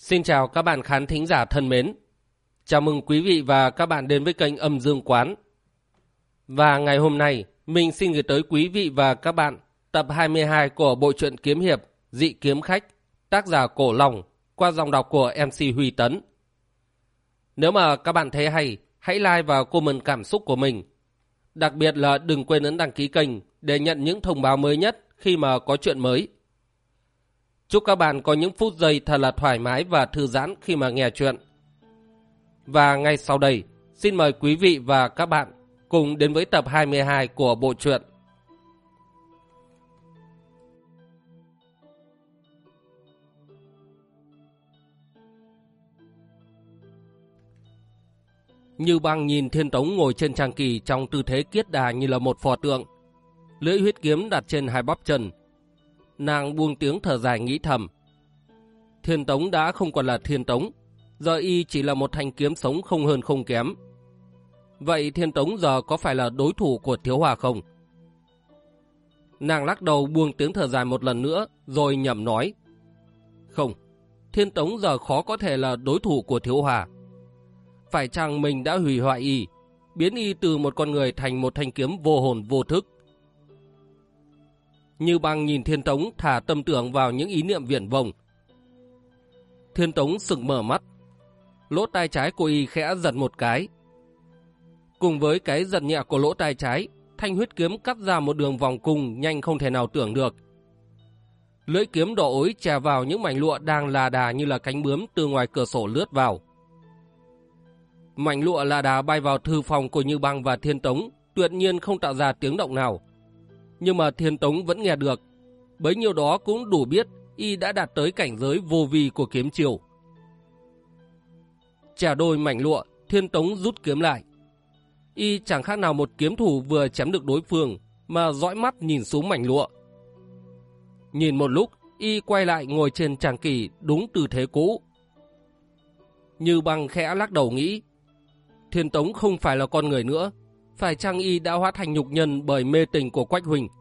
Xin chào các bạn khán thính giả thân mến. Chào mừng quý vị và các bạn đến với kênh Âm Dương Quán. Và ngày hôm nay, mình xin gửi tới quý vị và các bạn tập 22 của bộ truyện kiếm hiệp Dị Kiếm Khách, tác giả Cổ Long, qua giọng đọc của MC Huy Tấn. Nếu mà các bạn thấy hay, hãy like và comment cảm xúc của mình. Đặc biệt là đừng quên ấn đăng ký kênh để nhận những thông báo mới nhất khi mà có chuyện mới. Chúc các bạn có những phút giây thật là thoải mái và thư giãn khi mà nghe chuyện. Và ngay sau đây, xin mời quý vị và các bạn cùng đến với tập 22 của bộ truyện. Như Băng nhìn Thiên Tống ngồi trên trang kỳ trong tư thế kiết đà như là một pho tượng, lưỡi huyết kiếm đặt trên hai bắp chân. Nàng buông tiếng thở dài nghĩ thầm. Thiên Tống đã không còn là Thiên Tống, giờ y chỉ là một thanh kiếm sống không hơn không kém. Vậy Thiên Tống giờ có phải là đối thủ của Thiếu Hòa không? Nàng lắc đầu buông tiếng thở dài một lần nữa, rồi nhẩm nói. Không, Thiên Tống giờ khó có thể là đối thủ của Thiếu Hòa. Phải chăng mình đã hủy hoại y, biến y từ một con người thành một thanh kiếm vô hồn vô thức? Như Băng nhìn Thiên Tống thả tâm tưởng vào những ý niệm viển vông. Thiên Tống sực mở mắt. Lỗ tai trái của y khẽ giật một cái. Cùng với cái giật nhẹ của lỗ tai trái, thanh huyết kiếm cắt ra một đường vòng cung nhanh không thể nào tưởng được. Lưỡi kiếm đỏ ối chà vào những mảnh lụa đang là đà như là cánh bướm từ ngoài cửa sổ lướt vào. Mảnh lụa là đà bay vào thư phòng của Như Băng và Thiên Tống, tuyệt nhiên không tạo ra tiếng động nào. Nhưng mà Thiên Tống vẫn nghe được, bấy nhiêu đó cũng đủ biết y đã đạt tới cảnh giới vô vi của kiếm chiêu. Chà đôi mảnh lụa, Thiên Tống rút kiếm lại. Y chẳng khác nào một kiếm thủ vừa chém được đối phương, mà dõi mắt nhìn xuống mảnh lụa. Nhìn một lúc, y quay lại ngồi trên tràng kỳ đúng tư thế cũ. Như Băng khẽ lắc đầu nghĩ, Thiên Tống không phải là con người nữa, phải chăng y đã hóa thành nhục nhân bởi mê tình của Quách huynh?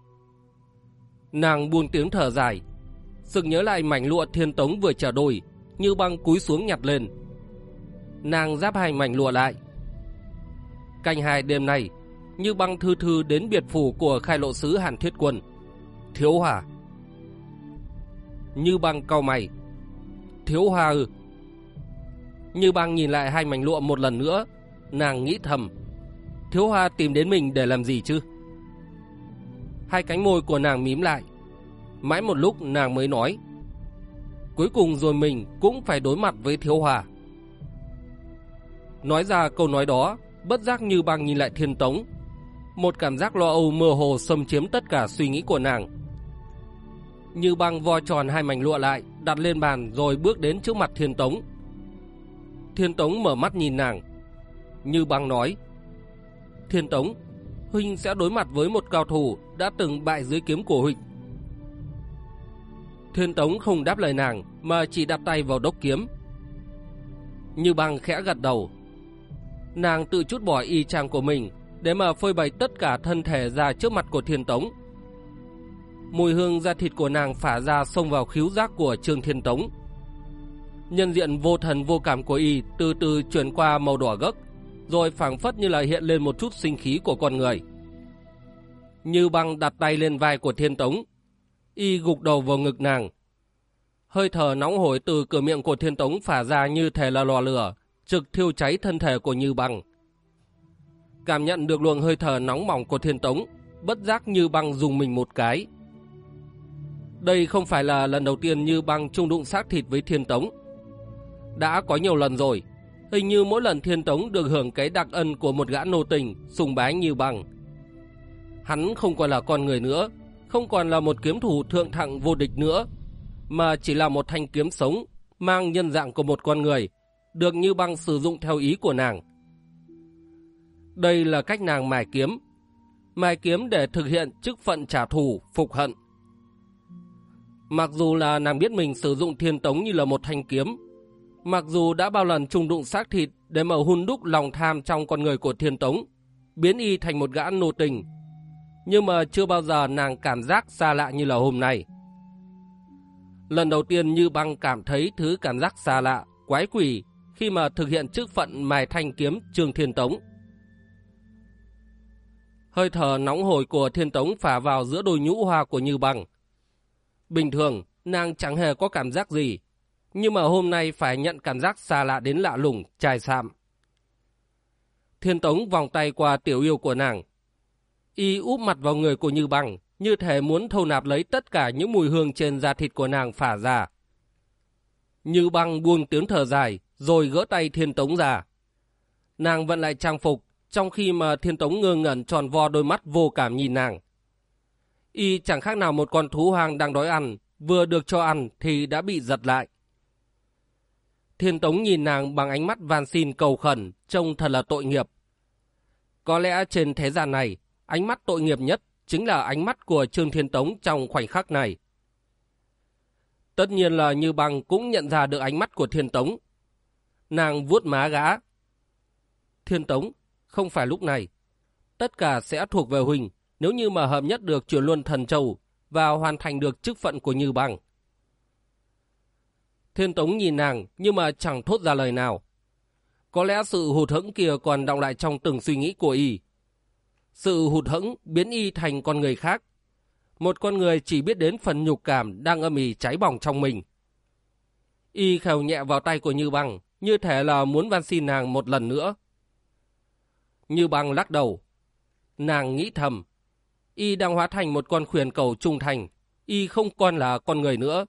Nàng buông tiếng thở dài, sực nhớ lại mảnh lụa Thiên Tống vừa trả đôi, Như Băng cúi xuống nhặt lên. Nàng giáp hai mảnh lụa lại. Canh hai đêm nay, Như Băng thư thư đến biệt phủ của khai lộ sứ Hàn Thiết Quân. Thiếu Hòa. Như Băng cau mày. Thiếu Hòa ư? Như Băng nhìn lại hai mảnh lụa một lần nữa, nàng nghĩ thầm, Thiếu Hòa tìm đến mình để làm gì chứ? Hai cánh môi của nàng mím lại. Mãi một lúc nàng mới nói, cuối cùng rồi mình cũng phải đối mặt với Thiếu Hòa. Nói ra câu nói đó, bất giác Như Băng nhìn lại Thiên Tống. Một cảm giác lo âu mơ hồ xâm chiếm tất cả suy nghĩ của nàng. Như Băng vo tròn hai mảnh lụa lại, đặt lên bàn rồi bước đến trước mặt Thiên Tống. Thiên Tống mở mắt nhìn nàng. Như Băng nói, Thiên Tống, huynh sẽ đối mặt với một cao thủ đã từng bại dưới kiếm của huynh. Thiên Tống không đáp lời nàng, mà chỉ đặt tay vào đốc kiếm. Như Băng khẽ gật đầu. Nàng tự trút bỏ y trang của mình để mà phơi bày tất cả thân thể ra trước mặt của Thiên Tống. Mùi hương da thịt của nàng phả ra xông vào khứu giác của Trương Thiên Tống. Nhân diện vô thần vô cảm của y từ từ chuyển qua màu đỏ gấc, rồi phảng phất như là hiện lên một chút sinh khí của con người. Như Băng đặt tay lên vai của Thiên Tống, y gục đầu vào ngực nàng. Hơi thở nóng hổi từ cửa miệng của Thiên Tống phả ra như thể là lò lửa, trực thiêu cháy thân thể của Như Băng. Cảm nhận được luồng hơi thở nóng bỏng của Thiên Tống, bất giác Như Băng rùng mình một cái. Đây không phải là lần đầu tiên Như Băng chung đụng xác thịt với Thiên Tống. Đã có nhiều lần rồi, hình như mỗi lần Thiên Tống được hưởng cái đặc ân của một gã nô tình sùng bái Như Băng. Hắn không còn là con người nữa, không còn là một kiếm thủ thượng thặng vô địch nữa, mà chỉ là một thanh kiếm sống mang nhân dạng của một con người, được Như Băng sử dụng theo ý của nàng. Đây là cách nàng mài kiếm để thực hiện chức phận trả thù, phục hận. Mặc dù là nàng biết mình sử dụng Thiên Tống như là một thanh kiếm, mặc dù đã bao lần chung đụng xác thịt để mà hun đúc lòng tham trong con người của Thiên Tống, biến y thành một gã nô tình, nhưng mà chưa bao giờ nàng cảm giác xa lạ như là hôm nay. Lần đầu tiên Như Băng cảm thấy thứ cảm giác xa lạ, quái quỷ khi mà thực hiện chức phận mài thanh kiếm Trương Thiên Tống. Hơi thở nóng hổi của Thiên Tống phả vào giữa đôi nhũ hoa của Như Băng. Bình thường, nàng chẳng hề có cảm giác gì, nhưng mà hôm nay phải nhận cảm giác xa lạ đến lạ lùng, chai sạm. Thiên Tống vòng tay qua tiểu yêu của nàng. Y úp mặt vào người của Như Băng, như thể muốn thâu nạp lấy tất cả những mùi hương trên da thịt của nàng phả ra. Như Băng buông tiếng thở dài, rồi gỡ tay Thiên Tống ra. Nàng vẫn lại trang phục, trong khi mà Thiên Tống ngơ ngẩn tròn vo đôi mắt vô cảm nhìn nàng. Y chẳng khác nào một con thú hoang đang đói ăn, vừa được cho ăn thì đã bị giật lại. Thiên Tống nhìn nàng bằng ánh mắt van xin cầu khẩn, trông thật là tội nghiệp. Có lẽ trên thế gian này, ánh mắt tội nghiệp nhất chính là ánh mắt của Trương Thiên Tống trong khoảnh khắc này. Tất nhiên là Như Băng cũng nhận ra được ánh mắt của Thiên Tống. Nàng vuốt má gã. Thiên Tống, không phải lúc này. Tất cả sẽ thuộc về Huỳnh nếu như mà hợp nhất được chuyển luân thần châu và hoàn thành được chức phận của Như Băng. Thiên Tống nhìn nàng nhưng mà chẳng thốt ra lời nào. Có lẽ sự hụt hẫng kia còn đọng lại trong từng suy nghĩ của y. Sự hụt hẫng biến y thành con người khác. Một con người chỉ biết đến phần nhục cảm đang âm ỉ cháy bỏng trong mình. Y khều nhẹ vào tay của Như Băng, như thể là muốn van xin nàng một lần nữa. Như Băng lắc đầu. Nàng nghĩ thầm. Y đang hóa thành một con khuyển cầu trung thành. Y không còn là con người nữa.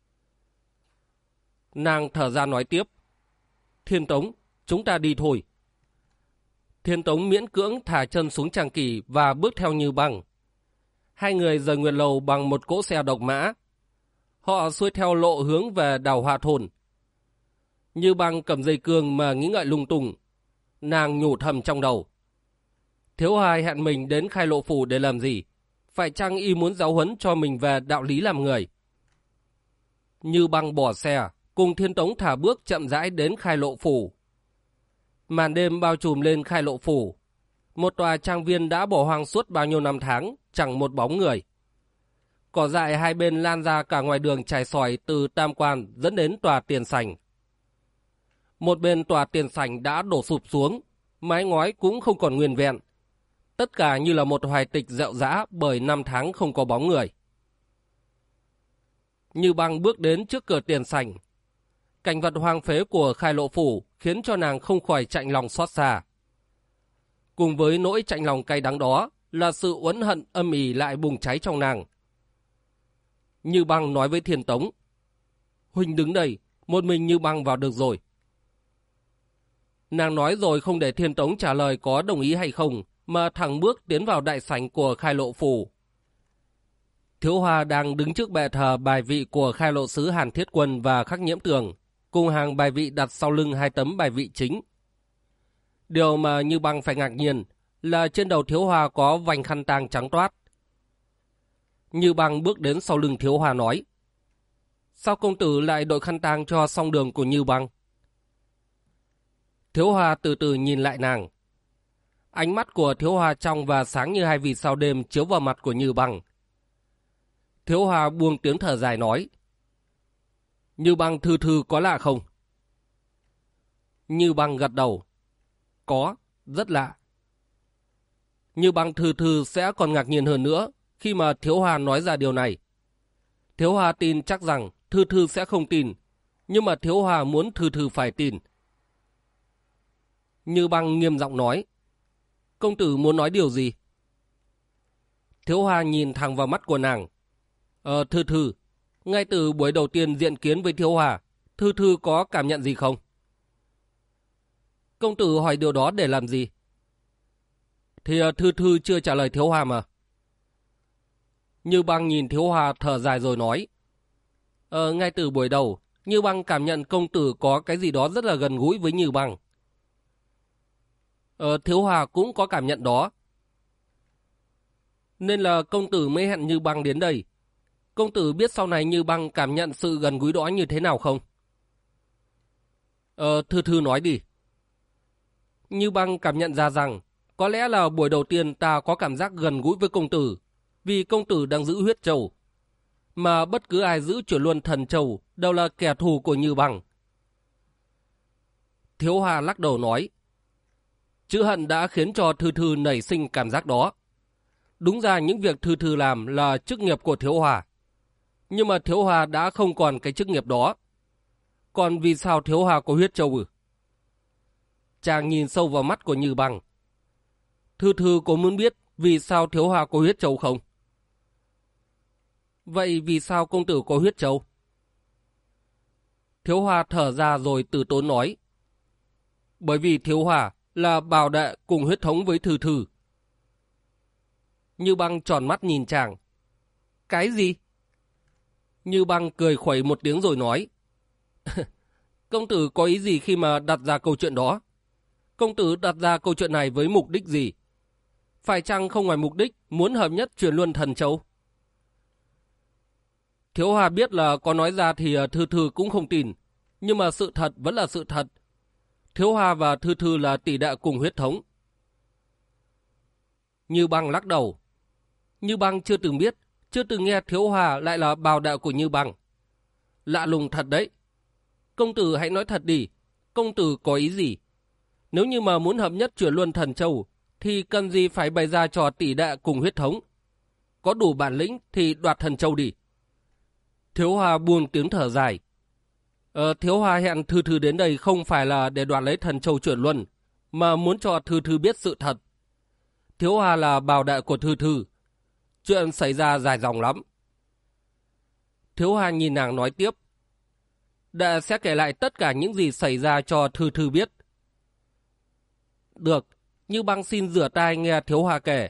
Nàng thở ra nói tiếp. Thiên Tống, chúng ta đi thôi. Thiên Tống miễn cưỡng thả chân xuống tràng kỷ và bước theo Như Băng. Hai người rời Nguyệt Lầu bằng một cỗ xe độc mã. Họ xuôi theo lộ hướng về đào Hoa Thôn. Như Băng cầm dây cương mà nghĩ ngợi lung tung. Nàng nhủ thầm trong đầu. Thiếu Hài hẹn mình đến Khai Lộ Phủ để làm gì? Phải chăng y muốn giáo huấn cho mình về đạo lý làm người? Như Băng bỏ xe, cùng Thiên Tống thả bước chậm rãi đến Khai Lộ Phủ. Màn đêm bao trùm lên Khai Lộ Phủ. Một tòa trang viên đã bỏ hoang suốt bao nhiêu năm tháng, chẳng một bóng người. Cỏ dại hai bên lan ra cả ngoài đường trải sỏi từ Tam Quan dẫn đến tòa tiền sảnh. Một bên tòa tiền sảnh đã đổ sụp xuống, mái ngói cũng không còn nguyên vẹn. Tất cả như là một hoài tịch rệu rã bởi năm tháng không có bóng người. Như Băng bước đến trước cửa tiền sảnh. Cảnh vật hoang phế của Khai Lộ Phủ khiến cho nàng không khỏi chạnh lòng xót xa. Cùng với nỗi chạnh lòng cay đắng đó là sự uất hận âm ỉ lại bùng cháy trong nàng. Như Băng nói với Thiên Tống. Huỳnh đứng đây, một mình Như Băng vào được rồi. Nàng nói rồi không để Thiên Tống trả lời có đồng ý hay không, mà thẳng bước tiến vào đại sảnh của Khai Lộ Phủ. Thiếu Hoa đang đứng trước bệ thờ bài vị của Khai Lộ Sứ Hàn Thiết Quân và Khắc Nhiễm Tường, cùng hàng bài vị đặt sau lưng hai tấm bài vị chính. Điều mà Như Băng phải ngạc nhiên là trên đầu Thiếu Hoa có vành khăn tang trắng toát. Như Băng bước đến sau lưng Thiếu Hoa nói. Sao công tử lại đội khăn tang cho song đường của Như Băng? Thiếu Hoa từ từ nhìn lại nàng. Ánh mắt của Thiếu Hoa trong và sáng như hai vì sao đêm chiếu vào mặt của Như Băng. Thiếu Hoa buông tiếng thở dài nói. Như Băng thư thư có lạ không? Như Băng gật đầu. Có, rất lạ. Như Băng thư thư sẽ còn ngạc nhiên hơn nữa khi mà Thiếu Hoa nói ra điều này. Thiếu Hoa tin chắc rằng thư thư sẽ không tin, nhưng mà Thiếu Hoa muốn thư thư phải tin. Như Băng nghiêm giọng nói. Công tử muốn nói điều gì? Thiếu Hoa nhìn thẳng vào mắt của nàng. Thư thư, ngay từ buổi đầu tiên diện kiến với Thiếu Hoa, thư thư có cảm nhận gì không? Công tử hỏi điều đó để làm gì? Thì thư thư chưa trả lời Thiếu Hoa mà. Như Băng nhìn Thiếu Hoa thở dài rồi nói. Ngay từ buổi đầu, Như Băng cảm nhận công tử có cái gì đó rất là gần gũi với Như Băng. Thiếu Hoa cũng có cảm nhận đó. Nên là công tử mới hẹn Như Băng đến đây. Công tử biết sau này Như Băng cảm nhận sự gần gũi đó như thế nào không? Thư thư nói đi. Như Băng cảm nhận ra rằng có lẽ là buổi đầu tiên ta có cảm giác gần gũi với công tử, vì công tử đang giữ huyết châu. mà bất cứ ai giữ chuyển luân thần châu đều là kẻ thù của Như Bằng. Thiếu Hòa lắc đầu nói, chữ hận đã khiến cho Thư Thư nảy sinh cảm giác đó. Đúng ra những việc Thư Thư làm là chức nghiệp của Thiếu Hòa. Nhưng mà Thiếu Hòa đã không còn cái chức nghiệp đó. Còn vì sao Thiếu Hòa có huyết châu ư? Chàng nhìn sâu vào mắt của Như Bằng. Thư Thư có muốn biết vì sao Thiếu Hòa có huyết châu không? Vậy vì sao công tử có huyết châu? Thiếu Hòa thở ra rồi từ tốn nói. Bởi vì Thiếu Hòa là bào đệ cùng huyết thống với Thư Thư. Như Băng tròn mắt nhìn chàng. Cái gì? Như Băng cười khuẩy một tiếng rồi nói. Công tử có ý gì khi mà đặt ra câu chuyện đó? Công tử đặt ra câu chuyện này với mục đích gì? Phải chăng không ngoài mục đích muốn hợp nhất chuyển luân thần châu? Thiếu Hòa biết là có nói ra thì Thư Thư cũng không tin. Nhưng mà sự thật vẫn là sự thật. Thiếu Hòa và Thư Thư là tỷ đệ cùng huyết thống. Như Băng lắc đầu. Như Băng chưa từng biết, chưa từng nghe Thiếu Hòa lại là bào đệ của Như Băng. Lạ lùng thật đấy. Công tử hãy nói thật đi, công tử có ý gì? Nếu như mà muốn hợp nhất chuyển luân thần châu, thì cần gì phải bày ra trò tỷ đệ cùng huyết thống? Có đủ bản lĩnh thì đoạt thần châu đi. Thiếu Hòa buông tiếng thở dài. Thiếu Hòa hẹn Thư Thư đến đây không phải là để đoạt lấy thần châu chuyển luân, mà muốn cho Thư Thư biết sự thật. Thiếu Hòa là bào đệ của Thư Thư. Chuyện xảy ra dài dòng lắm. Thiếu Hòa nhìn nàng nói tiếp. Đệ sẽ kể lại tất cả những gì xảy ra cho Thư Thư biết. Được, Như Băng xin rửa tai nghe Thiếu Hòa kể.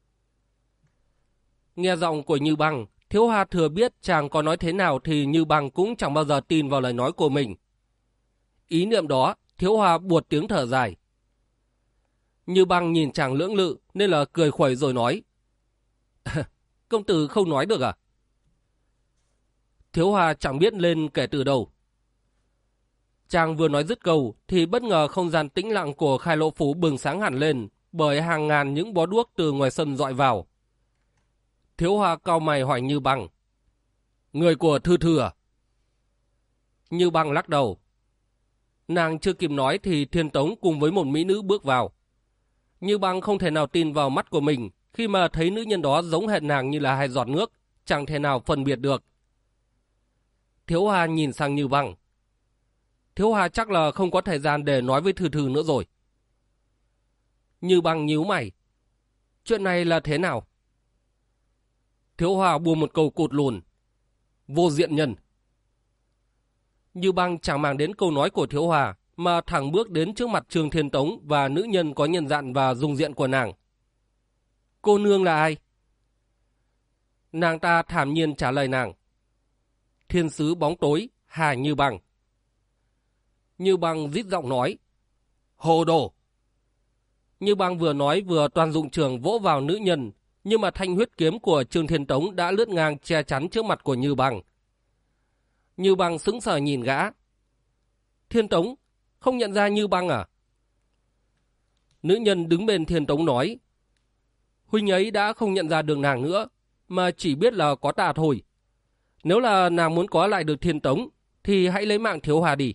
Nghe giọng của Như Băng, Thiếu Hòa thừa biết chàng có nói thế nào thì Như Băng cũng chẳng bao giờ tin vào lời nói của mình. Ý niệm đó, Thiếu Hòa buột tiếng thở dài. Như Băng nhìn chàng lưỡng lự nên là cười khuẩy rồi nói. Công tử không nói được à? Thiếu Hòa chẳng biết lên kể từ đâu. Chàng vừa nói dứt câu thì bất ngờ không gian tĩnh lặng của Khai Lộ Phủ bừng sáng hẳn lên bởi hàng ngàn những bó đuốc từ ngoài sân dọi vào. Thiếu Hòa cau mày hỏi Như Băng. Người của Thư Thư à? Như Băng lắc đầu. Nàng chưa kịp nói thì Thiên Tống cùng với một mỹ nữ bước vào. Như Băng không thể nào tin vào mắt của mình khi mà thấy nữ nhân đó giống hệt nàng như là hai giọt nước, chẳng thể nào phân biệt được. Thiếu Hòa nhìn sang Như Băng. Thiếu Hòa chắc là không có thời gian để nói với Thư Thư nữa rồi. Như Băng nhíu mày. Chuyện này là thế nào? Thiếu Hòa buông một câu cụt lùn. Vô diện nhân. Như Băng chẳng màng đến câu nói của Thiếu Hòa mà thẳng bước đến trước mặt Trương Thiên Tống và nữ nhân có nhân dạng và dung diện của nàng. Cô nương là ai? Nàng ta thản nhiên trả lời nàng. Thiên sứ bóng tối, Hà Như Băng. Như Băng rít giọng nói. Hồ đồ! Như Băng vừa nói vừa toàn dụng trường vỗ vào nữ nhân, nhưng mà thanh huyết kiếm của Trương Thiên Tống đã lướt ngang che chắn trước mặt của Như Băng. Như Băng sững sờ nhìn gã. Thiên Tống, không nhận ra Như Băng à? Nữ nhân đứng bên Thiên Tống nói. Huynh ấy đã không nhận ra được nàng nữa, mà chỉ biết là có ta thôi. Nếu là nàng muốn có lại được Thiên Tống, thì hãy lấy mạng Thiếu Hòa đi.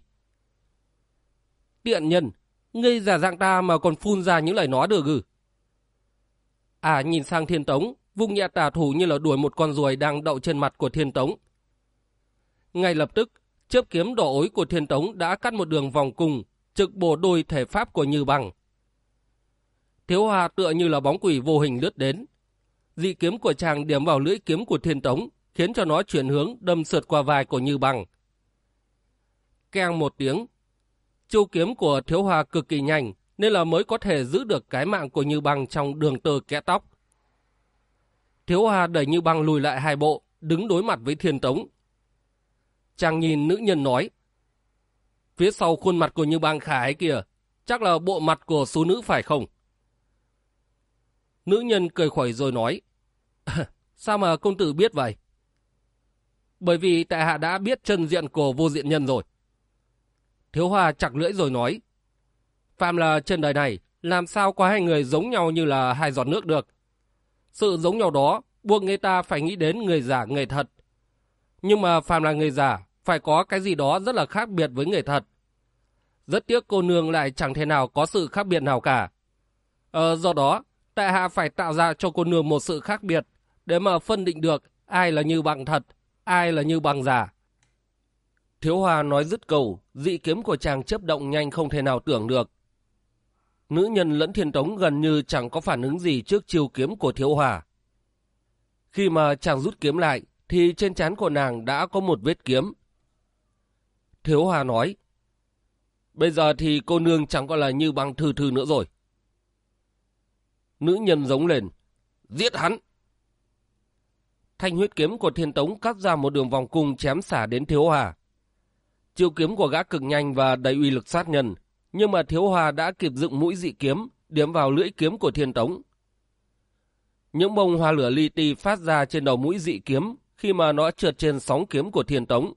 Tiện nhân, ngươi giả dạng ta mà còn phun ra những lời nói được ư? Nhìn sang Thiên Tống, vung nhẹ tà thủ như là đuổi một con ruồi đang đậu trên mặt của Thiên Tống. Ngay lập tức, chớp kiếm đỏ ối của Thiên Tống đã cắt một đường vòng cung, trực bổ đôi thể pháp của Như Băng. Thiếu Hòa tựa như là bóng quỷ vô hình lướt đến. Dị kiếm của chàng điểm vào lưỡi kiếm của Thiên Tống, khiến cho nó chuyển hướng đâm sượt qua vai của Như Băng. Keng một tiếng. Chiêu kiếm của Thiếu Hòa cực kỳ nhanh, nên là mới có thể giữ được cái mạng của Như Băng trong đường tơ kẽ tóc. Thiếu Hòa đẩy Như Băng lùi lại hai bộ, đứng đối mặt với Thiên Tống. Chàng nhìn nữ nhân nói. Phía sau khuôn mặt của Như Băng khả ấy kìa, chắc là bộ mặt của số nữ phải không? Nữ nhân cười khuẩy rồi nói. Sao mà công tử biết vậy? Bởi vì tại hạ đã biết chân diện của vô diện nhân rồi. Thiếu Hòa chặt lưỡi rồi nói. Phàm là trên đời này, làm sao có hai người giống nhau như là hai giọt nước được? Sự giống nhau đó buộc người ta phải nghĩ đến người giả người thật. Nhưng mà phàm là người giả, phải có cái gì đó rất là khác biệt với người thật. Rất tiếc cô nương lại chẳng thể nào có sự khác biệt nào cả. Do đó, tại hạ phải tạo ra cho cô nương một sự khác biệt, để mà phân định được ai là Như Bằng thật, ai là Như Bằng giả. Thiếu Hòa nói dứt câu, dị kiếm của chàng chớp động nhanh không thể nào tưởng được. Nữ nhân lẫn Thiên Tống gần như chẳng có phản ứng gì trước chiêu kiếm của Thiếu Hòa. Khi mà chàng rút kiếm lại, thì trên trán của nàng đã có một vết kiếm. Thiếu Hòa nói, bây giờ thì cô nương chẳng còn là Như Bằng thư thư nữa rồi. Nữ nhân giống lên, giết hắn. Thanh huyết kiếm của Thiên Tống cắt ra một đường vòng cung chém xả đến Thiếu Hòa. Chiêu kiếm của gã cực nhanh và đầy uy lực sát nhân, nhưng mà Thiếu Hòa đã kịp dựng mũi dị kiếm, điểm vào lưỡi kiếm của Thiên Tống. Những bông hoa lửa li ti phát ra trên đầu mũi dị kiếm khi mà nó trượt trên sóng kiếm của Thiên Tống.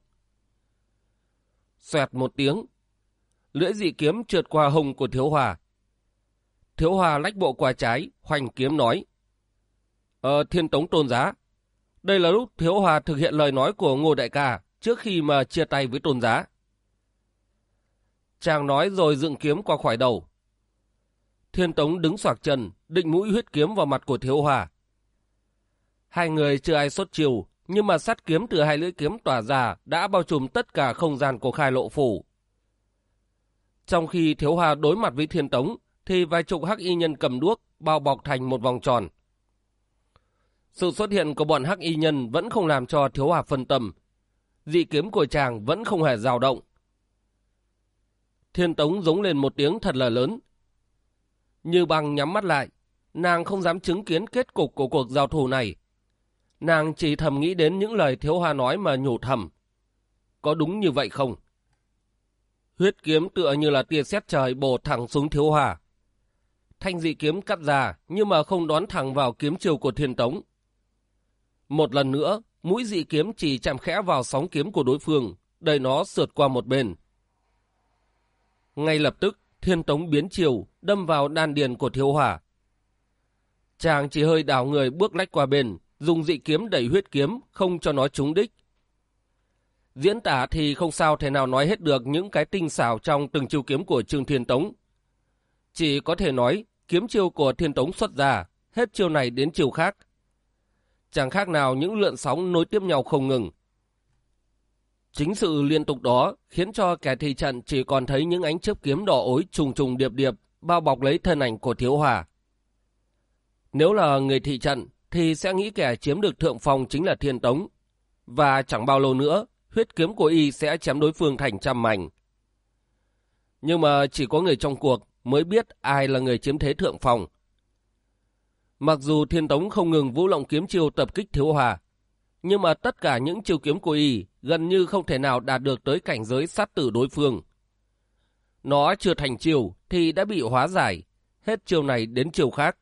Xoẹt một tiếng, lưỡi dị kiếm trượt qua hông của Thiếu Hòa. Thiếu Hòa lách bộ qua trái, hoành kiếm nói, Thiên Tống tôn giá, đây là lúc Thiếu Hòa thực hiện lời nói của Ngô đại ca trước khi mà chia tay với tôn giá. Chàng nói rồi dựng kiếm qua khỏi đầu. Thiên Tống đứng xoạc chân, định mũi huyết kiếm vào mặt của Thiếu Hòa. Hai người chưa ai xuất chiêu, nhưng mà sát kiếm từ hai lưỡi kiếm tỏa ra đã bao trùm tất cả không gian của Khai Lộ Phủ. Trong khi Thiếu Hòa đối mặt với Thiên Tống, thì vài chục hắc y nhân cầm đuốc bao bọc thành một vòng tròn. Sự xuất hiện của bọn hắc y nhân vẫn không làm cho Thiếu Hòa phân tâm. Dị kiếm của chàng vẫn không hề dao động. Thiên Tống giống lên một tiếng thật là lớn. Như Bằng nhắm mắt lại, nàng không dám chứng kiến kết cục của cuộc giao thủ này. Nàng chỉ thầm nghĩ đến những lời Thiếu Hòa nói mà nhủ thầm. Có đúng như vậy không? Huyết kiếm tựa như là tia sét trời bổ thẳng xuống Thiếu Hòa. Thanh dị kiếm cắt ra nhưng mà không đón thẳng vào kiếm chiêu của Thiên Tống. Một lần nữa, mũi dị kiếm chỉ chạm khẽ vào sóng kiếm của đối phương, đẩy nó sượt qua một bên. Ngay lập tức, Thiên Tống biến chiều, đâm vào đan điền của Thiếu Hòa. Chàng chỉ hơi đảo người bước lách qua bên, dùng dị kiếm đẩy huyết kiếm, không cho nó trúng đích. Diễn tả thì không sao thể nào nói hết được những cái tinh xảo trong từng chiêu kiếm của Trương Thiên Tống. Chỉ có thể nói, kiếm chiêu của Thiên Tống xuất ra, hết chiêu này đến chiêu khác. Chẳng khác nào những lượn sóng nối tiếp nhau không ngừng. Chính sự liên tục đó khiến cho kẻ thị trận chỉ còn thấy những ánh chớp kiếm đỏ ối trùng trùng điệp điệp bao bọc lấy thân ảnh của Thiếu Hòa. Nếu là người thị trận thì sẽ nghĩ kẻ chiếm được thượng phong chính là Thiên Tống, và chẳng bao lâu nữa huyết kiếm của y sẽ chém đối phương thành trăm mảnh. Nhưng mà chỉ có người trong cuộc mới biết ai là người chiếm thế thượng phong. Mặc dù Thiên Tống không ngừng vũ động kiếm chiêu tập kích Thiếu Hòa, nhưng mà tất cả những chiêu kiếm của y gần như không thể nào đạt được tới cảnh giới sát tử đối phương. Nó chưa thành chiêu thì đã bị hóa giải, hết chiêu này đến chiêu khác.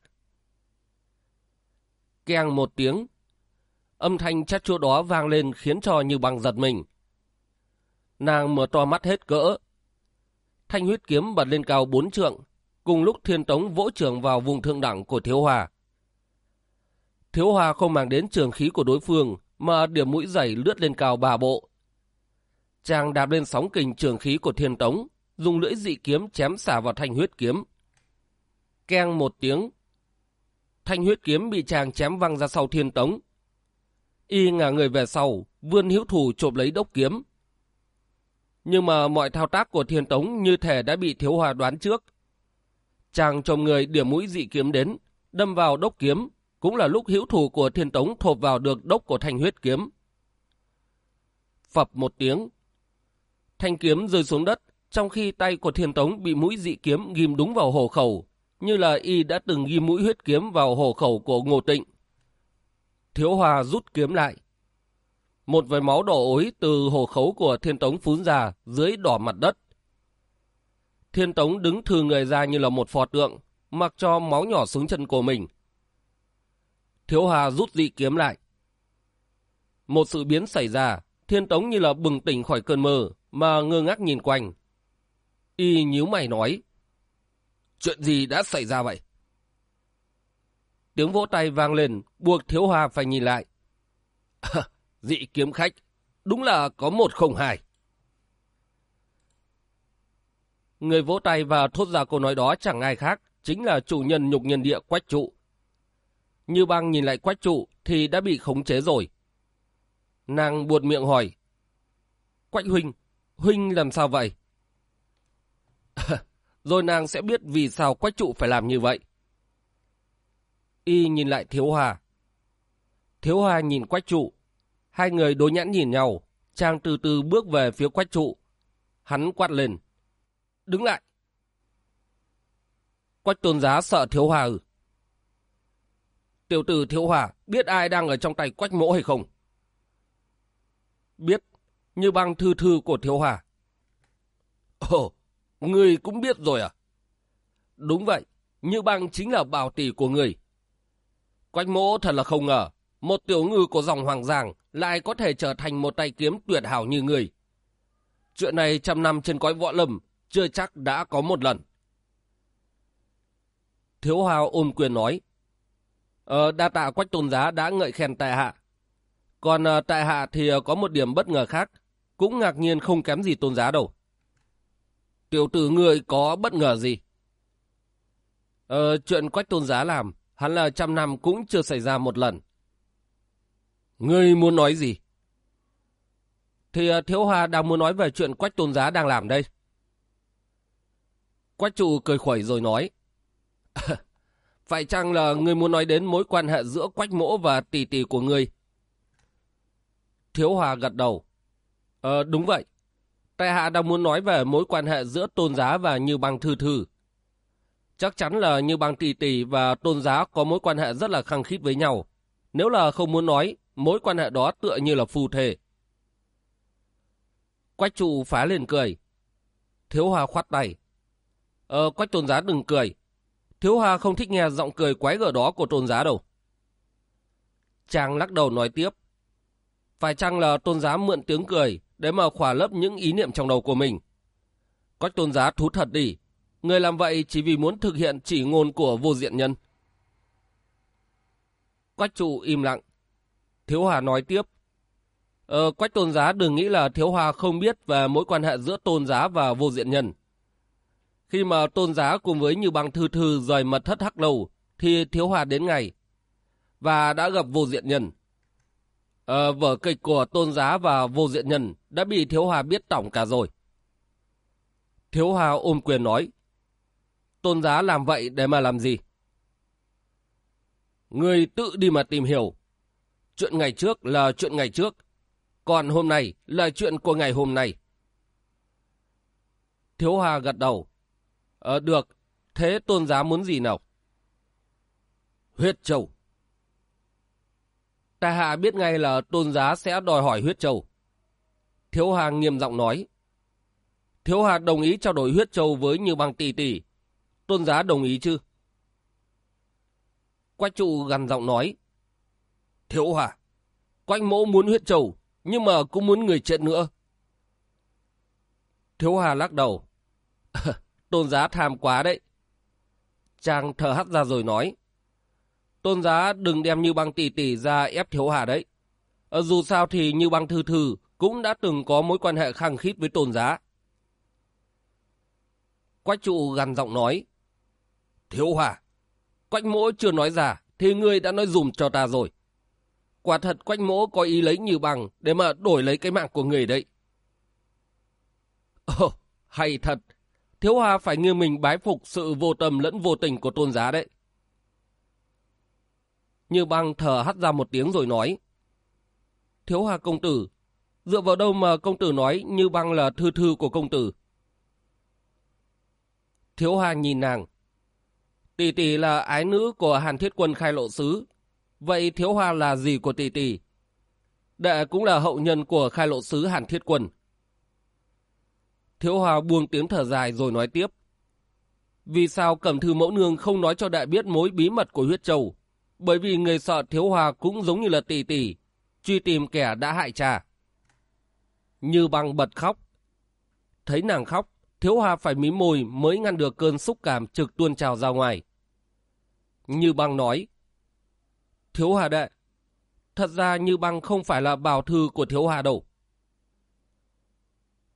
Keng một tiếng, âm thanh chát chúa đó vang lên khiến cho Như Bằng giật mình. Nàng mở to mắt hết cỡ. Thanh huyết kiếm bật lên cao 4 trượng, cùng lúc Thiên Tống vỗ trường vào vùng thượng đẳng của Thiếu Hòa. Thiếu Hòa không mang đến trường khí của đối phương, mà điểm mũi giày lướt lên cao 3 bộ. Chàng đạp lên sóng kình trường khí của Thiên Tống, dùng lưỡi dị kiếm chém xả vào thanh huyết kiếm. Keng một tiếng, thanh huyết kiếm bị chàng chém văng ra sau Thiên Tống. Y ngả người về sau, vươn hữu thủ chộp lấy đốc kiếm. Nhưng mà mọi thao tác của Thiên Tống như thể đã bị Thiếu Hòa đoán trước. Chàng chồm người điểm mũi dị kiếm đến, đâm vào đốc kiếm, cũng là lúc hữu thủ của Thiên Tống thộp vào được đốc của thanh huyết kiếm. Phập một tiếng, thanh kiếm rơi xuống đất, trong khi tay của Thiên Tống bị mũi dị kiếm ghim đúng vào hổ khẩu, như là y đã từng ghim mũi huyết kiếm vào hổ khẩu của Ngô Tịnh. Thiếu Hòa rút kiếm lại. Một vệt máu đỏ ối từ hổ khẩu của Thiên Tống phún ra dưới đỏ mặt đất. Thiên Tống đứng thừ người ra như là một pho tượng, mặc cho máu nhỏ xuống chân của mình. Thiếu Hòa rút dị kiếm lại. Một sự biến xảy ra, Thiên Tống như là bừng tỉnh khỏi cơn mơ, mà ngơ ngác nhìn quanh. Y nhíu mày nói, chuyện gì đã xảy ra vậy? Tiếng vỗ tay vang lên, buộc Thiếu Hòa phải nhìn lại. Dị kiếm khách, đúng là có 102. Người vỗ tay và thốt ra câu nói đó chẳng ai khác, chính là chủ nhân nhục nhân địa Quách Trụ. Như Băng nhìn lại Quách Trụ thì đã bị khống chế rồi. Nàng buột miệng hỏi, Quách huynh, huynh làm sao vậy? Rồi nàng sẽ biết vì sao Quách Trụ phải làm như vậy. Y nhìn lại Thiếu Hà. Thiếu Hà nhìn Quách Trụ. Hai người đối nhãn nhìn nhau. Chàng từ từ bước về phía Quách Trụ. Hắn quát lên, đứng lại. Quách Tôn Giá sợ Thiếu Hà ư? Tiểu tử Thiếu Hà biết ai đang ở trong tay Quách mỗ hay không? Biết, Như Băng thư thư của Thiếu Hà. Ồ, ngươi cũng biết rồi à? Đúng vậy, Như Băng chính là bảo tỷ của ngươi. Quách mỗ thật là không ngờ, một tiểu ngư của dòng Hoàng Giang lại có thể trở thành một tay kiếm tuyệt hảo như ngươi. Chuyện này 100 năm trên cõi võ lâm, chưa chắc đã có một lần. Thiếu Hà ôm quyền nói, đa tạ Quách Tôn Giá đã ngợi khen tại hạ. Còn tại hạ thì có một điểm bất ngờ khác, cũng ngạc nhiên không kém gì Tôn Giá đâu. Tiểu tử ngươi có bất ngờ gì? Chuyện Quách Tôn Giá làm, hắn là 100 năm cũng chưa xảy ra một lần. Ngươi muốn nói gì? Thì Thiếu Hà đang muốn nói về chuyện Quách Tôn Giá đang làm đây. Quách Trụ cười khuẩy rồi nói, phải chăng là ngươi muốn nói đến mối quan hệ giữa Quách mỗ và tỷ tỷ của ngươi? Thiếu Hà gật đầu. Đúng vậy. Tại hạ đang muốn nói về mối quan hệ giữa Tôn Giá và Như Băng thư thư. Chắc chắn là Như Băng tỷ tỷ và Tôn Giá có mối quan hệ rất là khăng khít với nhau. Nếu là không muốn nói, mối quan hệ đó tựa như là phu thê. Quách Trụ phá lên cười. Thiếu Hà khoát tay. Quách Tôn Giá đừng cười. Thiếu Hà không thích nghe giọng cười quái gở đó của Tôn Giá đâu. Chàng lắc đầu nói tiếp. Phải chăng là Tôn Giá mượn tiếng cười để mà khỏa lấp những ý niệm trong đầu của mình? Quách Tôn Giá thú thật đi. Người làm vậy chỉ vì muốn thực hiện chỉ ngôn của Vô Diện Nhân. Quách Trụ im lặng. Thiếu Hà nói tiếp. Quách Tôn Giá đừng nghĩ là Thiếu Hà không biết về mối quan hệ giữa Tôn Giá và Vô Diện Nhân. Khi mà Tôn Giá cùng với Như Băng thư thư rời mật thất Hắc Lâu thì Thiếu Hà đến ngày và đã gặp Vô Diện Nhân. Vở kịch của Tôn Giá và Vô Diện Nhân đã bị Thiếu Hà biết tổng cả rồi. Thiếu Hà ôm quyền nói, Tôn Giá làm vậy để mà làm gì? Ngươi tự đi mà tìm hiểu. Chuyện ngày trước là chuyện ngày trước, còn hôm nay là chuyện của ngày hôm nay. Thiếu Hà gật đầu. Được, thế Tôn Giá muốn gì nào? Huyết châu. Tại hạ biết ngay là Tôn Giá sẽ đòi hỏi huyết châu. Thiếu Hà nghiêm giọng nói. Thiếu Hà đồng ý trao đổi huyết châu với Như Băng tỷ tỷ. Tôn Giá đồng ý chứ? Quách Trụ gằn giọng nói. Thiếu Hà, Quách mỗ muốn huyết châu, nhưng mà cũng muốn người chết nữa. Thiếu Hà lắc đầu. Tôn Giá tham quá đấy. Chàng thở hắt ra rồi nói. Tôn Giá đừng đem Như Băng tỷ tỷ ra ép Thiếu Hà đấy. Dù sao thì Như Băng thư thư cũng đã từng có mối quan hệ khăng khít với Tôn Giá. Quách Trụ gằn giọng nói. Thiếu Hà, Quách mỗ chưa nói ra thì ngươi đã nói dùm cho ta rồi. Quả thật Quách mỗ có ý lấy Như Băng để mà đổi lấy cái mạng của người đấy. Hay thật. Thiếu Hà phải nghiêng mình bái phục sự vô tâm lẫn vô tình của Tôn Giá đấy. Như Băng thở hắt ra một tiếng rồi nói. Thiếu Hà công tử, dựa vào đâu mà công tử nói Như Băng là thư thư của công tử? Thiếu Hà nhìn nàng. Tỷ tỷ là ái nữ của Hàn Thiết Quân khai lộ sứ. Vậy Thiếu Hà là gì của tỷ tỷ? Đệ cũng là hậu nhân của khai lộ sứ Hàn Thiết Quân. Thiếu Hà buông tiếng thở dài rồi nói tiếp. Vì sao Cẩm Thư mẫu nương không nói cho đệ biết mối bí mật của huyết châu? Bởi vì người sợ Thiếu Hà cũng giống như là tỷ tỷ, truy tìm kẻ đã hại cha. Như Băng bật khóc. Thấy nàng khóc, Thiếu Hà phải mím môi mới ngăn được cơn xúc cảm trực tuôn trào ra ngoài. Như Băng nói. Thiếu Hà đệ, thật ra Như Băng không phải là bảo thư của Thiếu Hà đâu.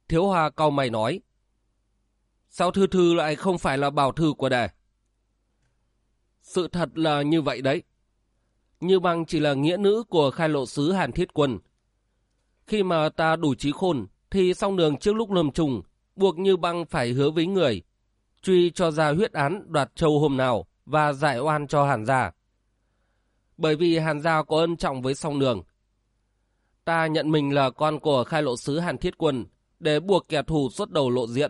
Thiếu Hòa cau mày nói. Sao Thư Thư lại không phải là bảo thư của đệ? Sự thật là như vậy đấy. Như Băng chỉ là nghĩa nữ của khai lộ sứ Hàn Thiết Quân. Khi mà ta đủ trí khôn, thì Song Nương trước lúc lâm trùng buộc Như Băng phải hứa với người, truy cho ra huyết án đoạt châu hôm nào và giải oan cho Hàn gia. Bởi vì Hàn gia có ân trọng với Song Nương. Ta nhận mình là con của khai lộ sứ Hàn Thiết Quân để buộc kẻ thù xuất đầu lộ diện.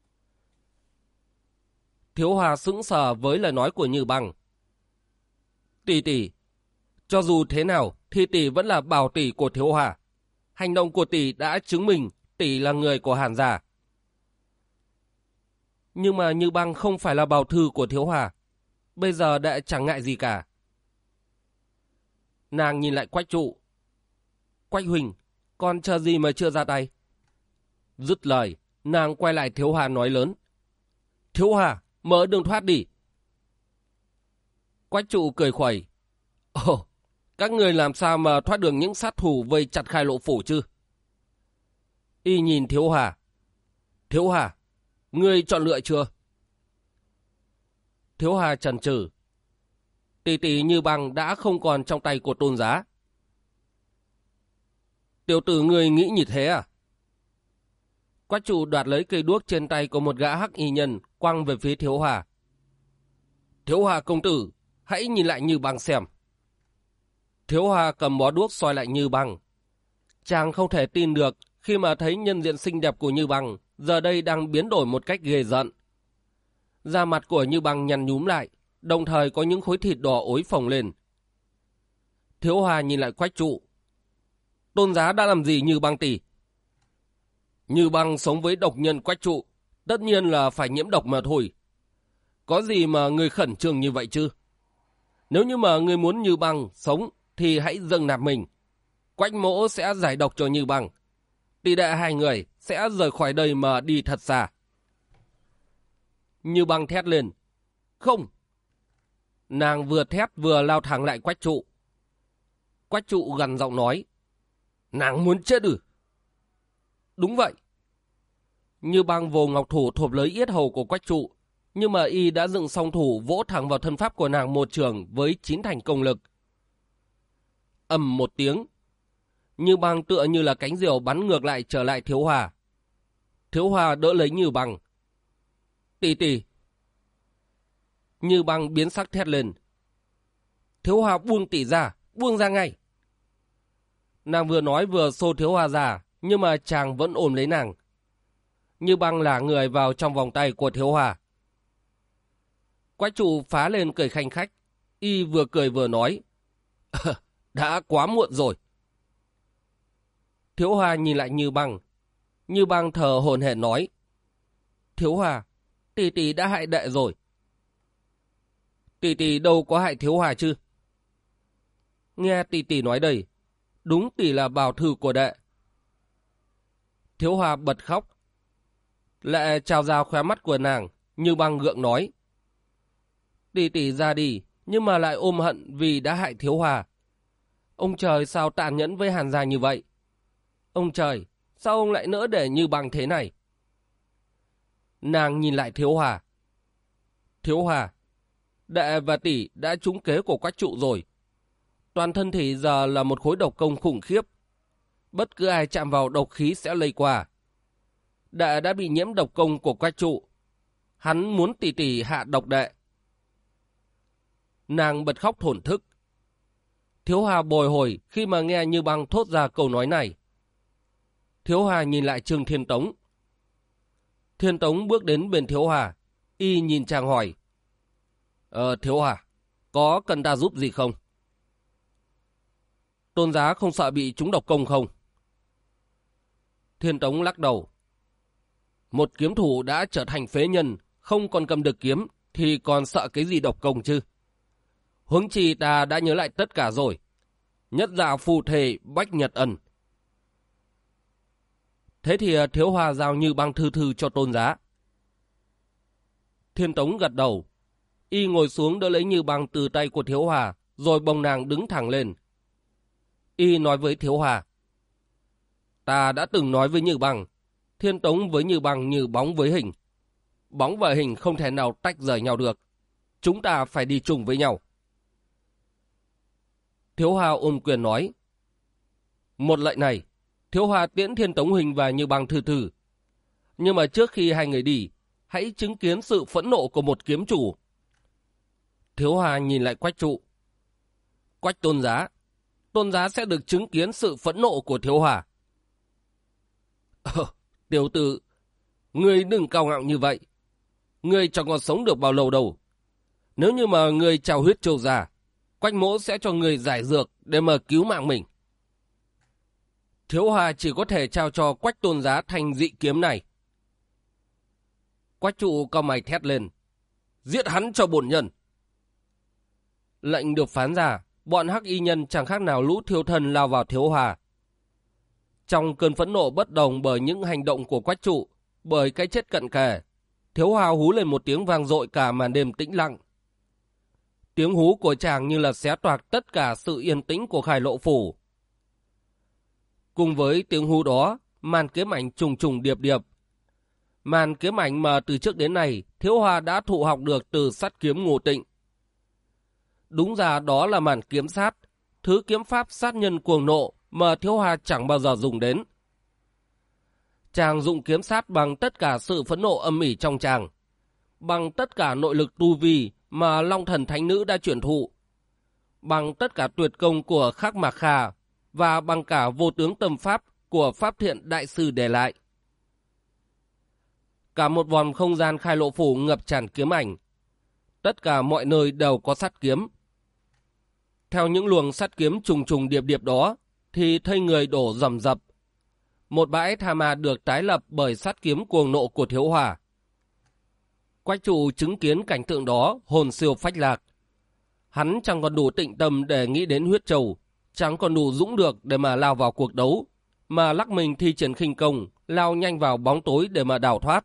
Thiếu Hòa sững sờ với lời nói của Như Băng. Tỷ tỷ, cho dù thế nào thì tỷ vẫn là bảo tỷ của Thiếu Hòa. Hành động của tỷ đã chứng minh tỷ là người của Hàn gia. Nhưng mà Như Băng không phải là bảo thư của Thiếu Hòa. Bây giờ đệ chẳng ngại gì cả. Nàng nhìn lại Quách Trụ. Quách huynh, con chờ gì mà chưa ra tay? Dứt lời, nàng quay lại Thiếu Hòa nói lớn. Thiếu Hòa, mở đường thoát đi. Quách Trụ cười khuẩy. Ồ, các người làm sao mà thoát được những sát thủ vây chặt khai lộ phủ chứ? Y nhìn Thiếu Hòa. Thiếu Hòa, ngươi chọn lựa chưa? Thiếu Hòa chần chừ. Tỷ tỷ Như Băng đã không còn trong tay của Tôn Giá. Tiểu tử ngươi nghĩ như thế à? Quách Trụ đoạt lấy cây đuốc trên tay của một gã hắc y nhân, quăng về phía Thiếu Hòa. Thiếu Hòa công tử, hãy nhìn lại Như Băng xem. Thiếu Hòa cầm bó đuốc soi lại Như Băng. Chàng không thể tin được khi mà thấy nhân diện xinh đẹp của Như Băng giờ đây đang biến đổi một cách ghê rợn. Da mặt của Như Băng nhăn nhúm lại, đồng thời có những khối thịt đỏ ối phồng lên. Thiếu Hòa nhìn lại Quách Trụ. Tôn Giá đã làm gì Như Băng tỷ? Như Băng sống với độc nhân Quách Trụ, tất nhiên là phải nhiễm độc mà thôi. Có gì mà người khẩn trương như vậy chứ? Nếu như mà người muốn Như Băng sống thì hãy dâng nạp mình. Quách mỗ sẽ giải độc cho Như Băng. Tỷ đệ hai người sẽ rời khỏi đây mà đi thật xa. Như Băng thét lên. Không! Nàng vừa thét vừa lao thẳng lại Quách Trụ. Quách Trụ gằn giọng nói. Nàng muốn chết ư? Đúng vậy. Như Băng vồ ngọc thủ thộp lấy yết hầu của Quách Trụ, nhưng mà y đã dựng song thủ vỗ thẳng vào thân pháp của nàng một trường với 9 thành công lực. Ầm một tiếng, Như Băng tựa như là cánh diều bắn ngược lại trở lại Thiếu Hòa. Thiếu Hòa đỡ lấy Như Băng. Tỷ tỷ. Như Băng biến sắc thét lên. Thiếu Hòa buông tỷ ra, buông ra ngay. Nàng vừa nói vừa xô Thiếu Hòa ra, nhưng mà chàng vẫn ôm lấy nàng. Như Băng là người vào trong vòng tay của Thiếu Hòa. Quách Trụ phá lên cười khanh khách. Y vừa cười vừa nói. Đã quá muộn rồi. Thiếu Hòa nhìn lại Như Băng. Như Băng thở hổn hển nói. Thiếu Hòa, tỷ tỷ đã hại đệ rồi. Tỷ tỷ đâu có hại Thiếu Hòa chứ? Nghe tỷ tỷ nói đây, đúng tỷ là bảo thư của đệ. Thiếu Hòa bật khóc. Lệ trào ra khóe mắt của nàng. Như Băng gượng nói. Tỷ tỷ ra đi, nhưng mà lại ôm hận vì đã hại Thiếu Hòa. Ông trời sao tàn nhẫn với Hàn gia như vậy? Ông trời, sao ông lại nỡ để Như Băng thế này? Nàng nhìn lại Thiếu Hòa. Thiếu Hòa, đệ và tỷ đã trúng kế của Quách Trụ rồi. Toàn thân thể giờ là một khối độc công khủng khiếp. Bất cứ ai chạm vào độc khí sẽ lây qua. Đệ đã bị nhiễm độc công của Quách Trụ. Hắn muốn tỷ tỷ hạ độc đệ. Nàng bật khóc thổn thức. Thiếu Hòa bồi hồi khi mà nghe Như Băng thốt ra câu nói này. Thiếu Hòa nhìn lại Trương Thiên Tống. Thiên Tống bước đến bên Thiếu Hòa. Y nhìn chàng hỏi. Thiếu Hòa, có cần ta giúp gì không? Tôn Giá không sợ bị trúng độc công không? Thiên Tống lắc đầu. Một kiếm thủ đã trở thành phế nhân, không còn cầm được kiếm, thì còn sợ cái gì độc công chứ? Huống chi ta đã nhớ lại tất cả rồi. Nhất dạ phù thề bách nhật ân. Thế thì Thiếu Hòa giao Như Băng thư thư cho Tôn Giá. Thiên Tống gật đầu. Y ngồi xuống đỡ lấy Như Băng từ tay của Thiếu Hòa, rồi bồng nàng đứng thẳng lên. Y nói với Thiếu Hòa. Ta đã từng nói với Như Băng, Thiên Tống với Như Băng như bóng với hình. Bóng và hình không thể nào tách rời nhau được. Chúng ta phải đi chung với nhau. Thiếu Hoa ôm quyền nói. Một lệnh này, Thiếu Hoa tiễn Thiên Tống huynh và Như Băng thư. Nhưng mà trước khi hai người đi, hãy chứng kiến sự phẫn nộ của một kiếm chủ. Thiếu Hoa nhìn lại Quách Trụ. Quách tôn giá sẽ được chứng kiến sự phẫn nộ của Thiếu Hoa. Tiểu tử, ngươi đừng cao ngạo như vậy. Ngươi chẳng còn sống được bao lâu đâu. Nếu như mà ngươi trao huyết trâu ra, Quách mỗ sẽ cho ngươi giải dược để mà cứu mạng mình. Thiếu Hoa chỉ có thể trao cho Quách tôn giá thanh dị kiếm này. Quách Trụ cau mày thét lên. Giết hắn cho bổn nhân. Lệnh được phán ra, bọn hắc y nhân chẳng khác nào lũ thiêu thân lao vào Thiếu Hoa. Trong cơn phẫn nộ bất đồng bởi những hành động của Quách Trụ, bởi cái chết cận kề, Thiếu Hoa hú lên một tiếng vang dội cả màn đêm tĩnh lặng. Tiếng hú của chàng như là xé toạc tất cả sự yên tĩnh của Khai Lộ phủ. Cùng với tiếng hú đó, màn kiếm ảnh trùng trùng điệp điệp. Màn kiếm ảnh mà từ trước đến nay Thiếu Hoa đã thụ học được từ Sắt Kiếm Ngô Tịnh. Đúng ra đó là màn kiếm sát, thứ kiếm pháp sát nhân cuồng nộ mà Thiếu Hoa chẳng bao giờ dùng đến. Chàng dụng kiếm sát bằng tất cả sự phẫn nộ âm ỉ trong chàng, bằng tất cả nội lực tu vi mà Long Thần Thánh Nữ đã chuyển thụ, bằng tất cả tuyệt công của Khắc Mạc Kha và bằng cả vô tướng tâm pháp của Pháp Thiện Đại Sư để lại. Cả một vòng không gian Khai Lộ phủ ngập tràn kiếm ảnh. Tất cả mọi nơi đều có sắt kiếm. Theo những luồng sắt kiếm trùng trùng điệp điệp đó, thì thây người đổ rầm rập. Một bãi tha ma được tái lập bởi sắt kiếm cuồng nộ của Thiếu Hoa. Quách Trụ chứng kiến cảnh tượng đó, hồn siêu phách lạc. Hắn chẳng còn đủ tịnh tâm để nghĩ đến huyết trầu, chẳng còn đủ dũng được để mà lao vào cuộc đấu, mà lắc mình thi triển khinh công, lao nhanh vào bóng tối để mà đào thoát.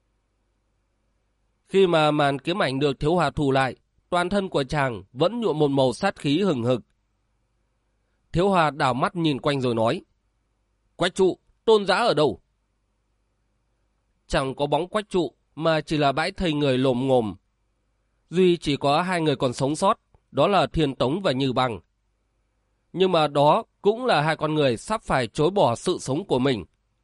Khi mà màn kiếm ảnh được Thiếu Hoa thu lại, toàn thân của chàng vẫn nhuộm một màu sát khí hừng hực. Thiếu Hoa đảo mắt nhìn quanh rồi nói. Quách Trụ, tôn giá ở đâu? Chẳng có bóng Quách Trụ mà chỉ là bãi thây người lồm ngồm. Duy chỉ có hai người còn sống sót, đó là Thiên Tống và Như Băng. Nhưng mà đó cũng là hai con người sắp phải chối bỏ sự sống của mình.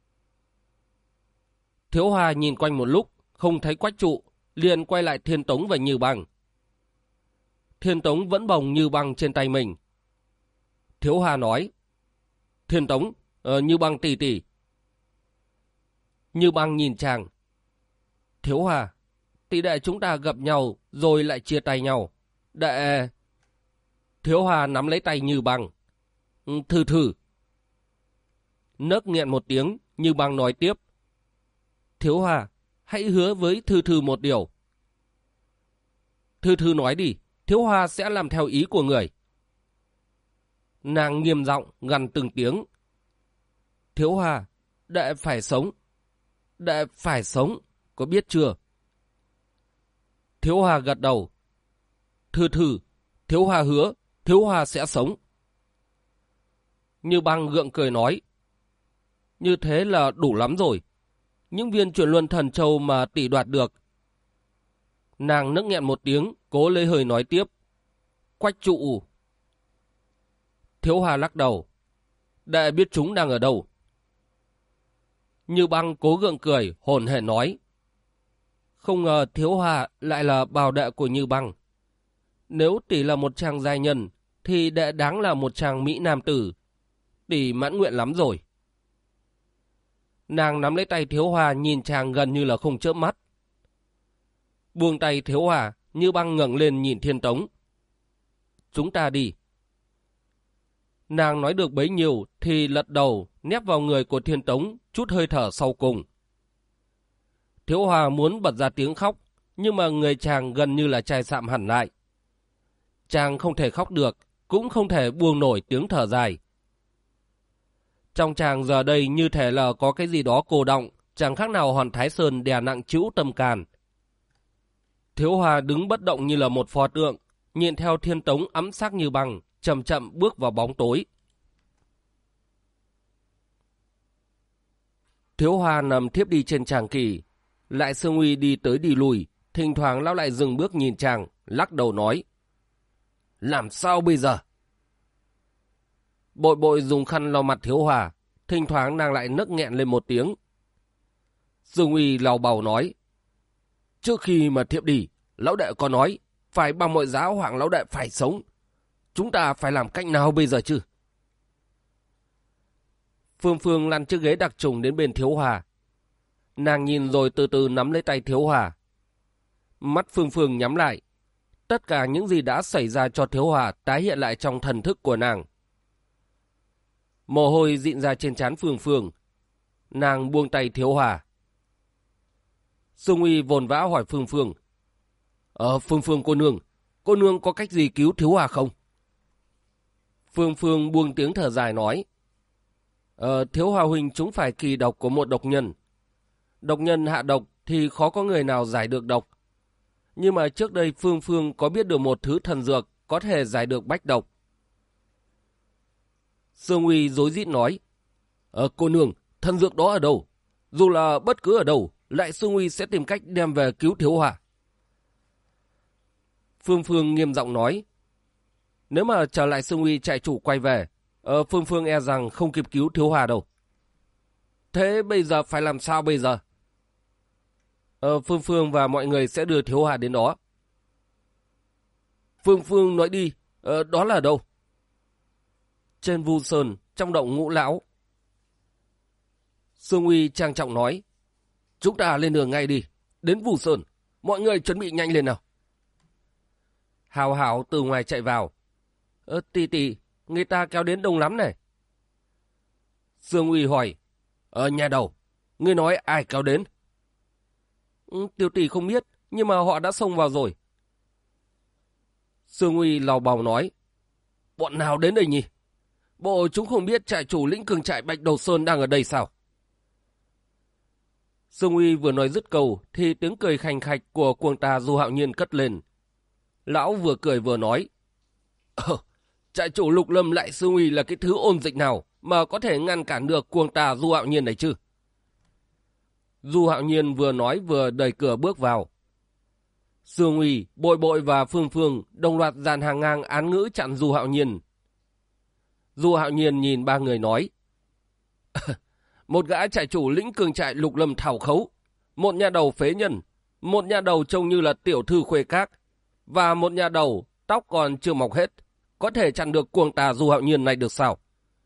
Thiếu Hoa nhìn quanh một lúc, không thấy Quách Trụ, liền quay lại Thiên Tống và Như Băng. Thiên Tống vẫn bồng Như Băng trên tay mình. Thiếu Hoa nói. Thiên Tống, Như Băng tỷ tỷ. Như Băng nhìn chàng. Thiếu Hoa, tỷ đệ chúng ta gặp nhau rồi lại chia tay nhau. Đệ... Thiếu Hoa nắm lấy tay Như Băng. Thư. Nấc nghẹn một tiếng, Như Băng nói tiếp. Thiếu Hoa, hãy hứa với Thư một điều. Thư nói đi, Thiếu Hoa sẽ làm theo ý của người. Nàng nghiêm giọng gằn từng tiếng. Thiếu Hoa, đệ phải sống. Đệ phải sống, có biết chưa? Thiếu Hoa gật đầu. Thư, Thiếu Hoa hứa, Thiếu Hoa sẽ sống. Như Băng gượng cười nói. Như thế là đủ lắm rồi. Những viên chuyển luân thần châu mà tỷ đoạt được. Nàng nấc nghẹn một tiếng, cố lấy hơi nói tiếp. Quách Trụ. Thiếu Hoa lắc đầu. Đệ biết chúng đang ở đâu. Như Băng cố gượng cười, hổn hển nói. Không ngờ Thiếu Hoa lại là bào đệ của Như Băng. Nếu tỷ là một chàng giai nhân, thì đệ đáng là một chàng mỹ nam tử. Tỷ mãn nguyện lắm rồi. Nàng nắm lấy tay Thiếu Hoa nhìn chàng gần như là không chớp mắt. Buông tay Thiếu Hoa, Như Băng ngẩng lên nhìn Thiên Tống. Chúng ta đi. Nàng nói được bấy nhiêu thì lật đầu nép vào người của Thiên Tống chút hơi thở sau cùng. Thiếu Hoa muốn bật ra tiếng khóc, nhưng mà người chàng gần như là chai sạm hẳn lại. Chàng không thể khóc được, cũng không thể buông nổi tiếng thở dài. Trong chàng giờ đây như thể là có cái gì đó cô động, chẳng khác nào hòn Thái Sơn đè nặng trĩu tâm can. Thiếu Hoa đứng bất động như là một pho tượng, nhìn theo Thiên Tống ấm sắc như băng, chậm chậm bước vào bóng tối. Thiếu Hòa nằm thiếp đi trên tràng kỳ. Lại Sương Uy đi tới đi lùi, thỉnh thoảng lão lại dừng bước nhìn chàng, lắc đầu nói: làm sao bây giờ? Bội bội dùng khăn lau mặt Thiếu Hòa, thỉnh thoảng nàng lại nấc nghẹn lên một tiếng. Sương Uy lau bầu nói: trước khi mà thiếp đi, lão đệ có nói phải bằng mọi giá Hoàng lão đệ phải sống. Chúng ta phải làm cách nào bây giờ chứ? Phương Phương lăn chiếc ghế đặc trùng đến bên Thiếu Hòa. Nàng nhìn rồi từ từ nắm lấy tay Thiếu Hòa. Mắt Phương Phương nhắm lại. Tất cả những gì đã xảy ra cho Thiếu Hòa tái hiện lại trong thần thức của nàng. Mồ hôi dịn ra trên trán Phương Phương. Nàng buông tay Thiếu Hòa. Sương Uy vồn vã hỏi Phương Phương: Phương Phương cô nương có cách gì cứu Thiếu Hòa không? Phương Phương buông tiếng thở dài nói: Thiếu Hòa huynh trúng phải kỳ độc của một độc nhân. Độc nhân hạ độc thì khó có người nào giải được độc. Nhưng mà trước đây Phương Phương có biết được một thứ thần dược có thể giải được bách độc. Sương Uy rối rít nói: cô nương, thần dược đó ở đâu? Dù là bất cứ ở đâu, lại Sương Uy sẽ tìm cách đem về cứu Thiếu Hòa. Phương Phương nghiêm giọng nói: nếu mà trở lại Sương Uy trại chủ quay về, Phương Phương e rằng không kịp cứu Thiếu Hòa đâu. Thế bây giờ phải làm sao bây giờ? Phương Phương và mọi người sẽ đưa Thiếu Hòa đến đó. Phương Phương nói đi, đó là đâu? Trên Vu Sơn, trong động Ngũ Lão. Sương Uy trang trọng nói: chúng ta lên đường ngay đi, đến Vu Sơn, mọi người chuẩn bị nhanh lên nào. Hào Hảo từ ngoài chạy vào: tỷ, người ta kéo đến đông lắm này. Sương Uy hỏi: nhà đầu, ngươi nói ai kéo đến? Tiểu tỷ không biết, nhưng mà họ đã xông vào rồi. Sương Uy lào bào nói: bọn nào đến đây nhỉ? Bộ chúng không biết trại chủ lĩnh cường trại Bạch Đầu Sơn đang ở đây sao? Sương Uy vừa nói dứt câu thì tiếng cười khành khạch của cuồng tà Du Hạo Nhiên cất lên. Lão vừa cười vừa nói: trại chủ Lục Lâm lại Sương Uy là cái thứ ôn dịch nào mà có thể ngăn cản được cuồng tà Du Hạo Nhiên này chứ? Du Hạo Nhiên vừa nói vừa đẩy cửa bước vào. Sương Uy, Bội Bội và Phương Phương đồng loạt dàn hàng ngang án ngữ chặn Du Hạo Nhiên. Du Hạo Nhiên nhìn ba người nói: một gã trại chủ lĩnh cường trại Lục Lâm thảo khấu, một nhà đầu phế nhân, một nhà đầu trông như là tiểu thư khuê các, và một nhà đầu tóc còn chưa mọc hết, có thể chặn được cuồng tà Du Hạo Nhiên này được sao?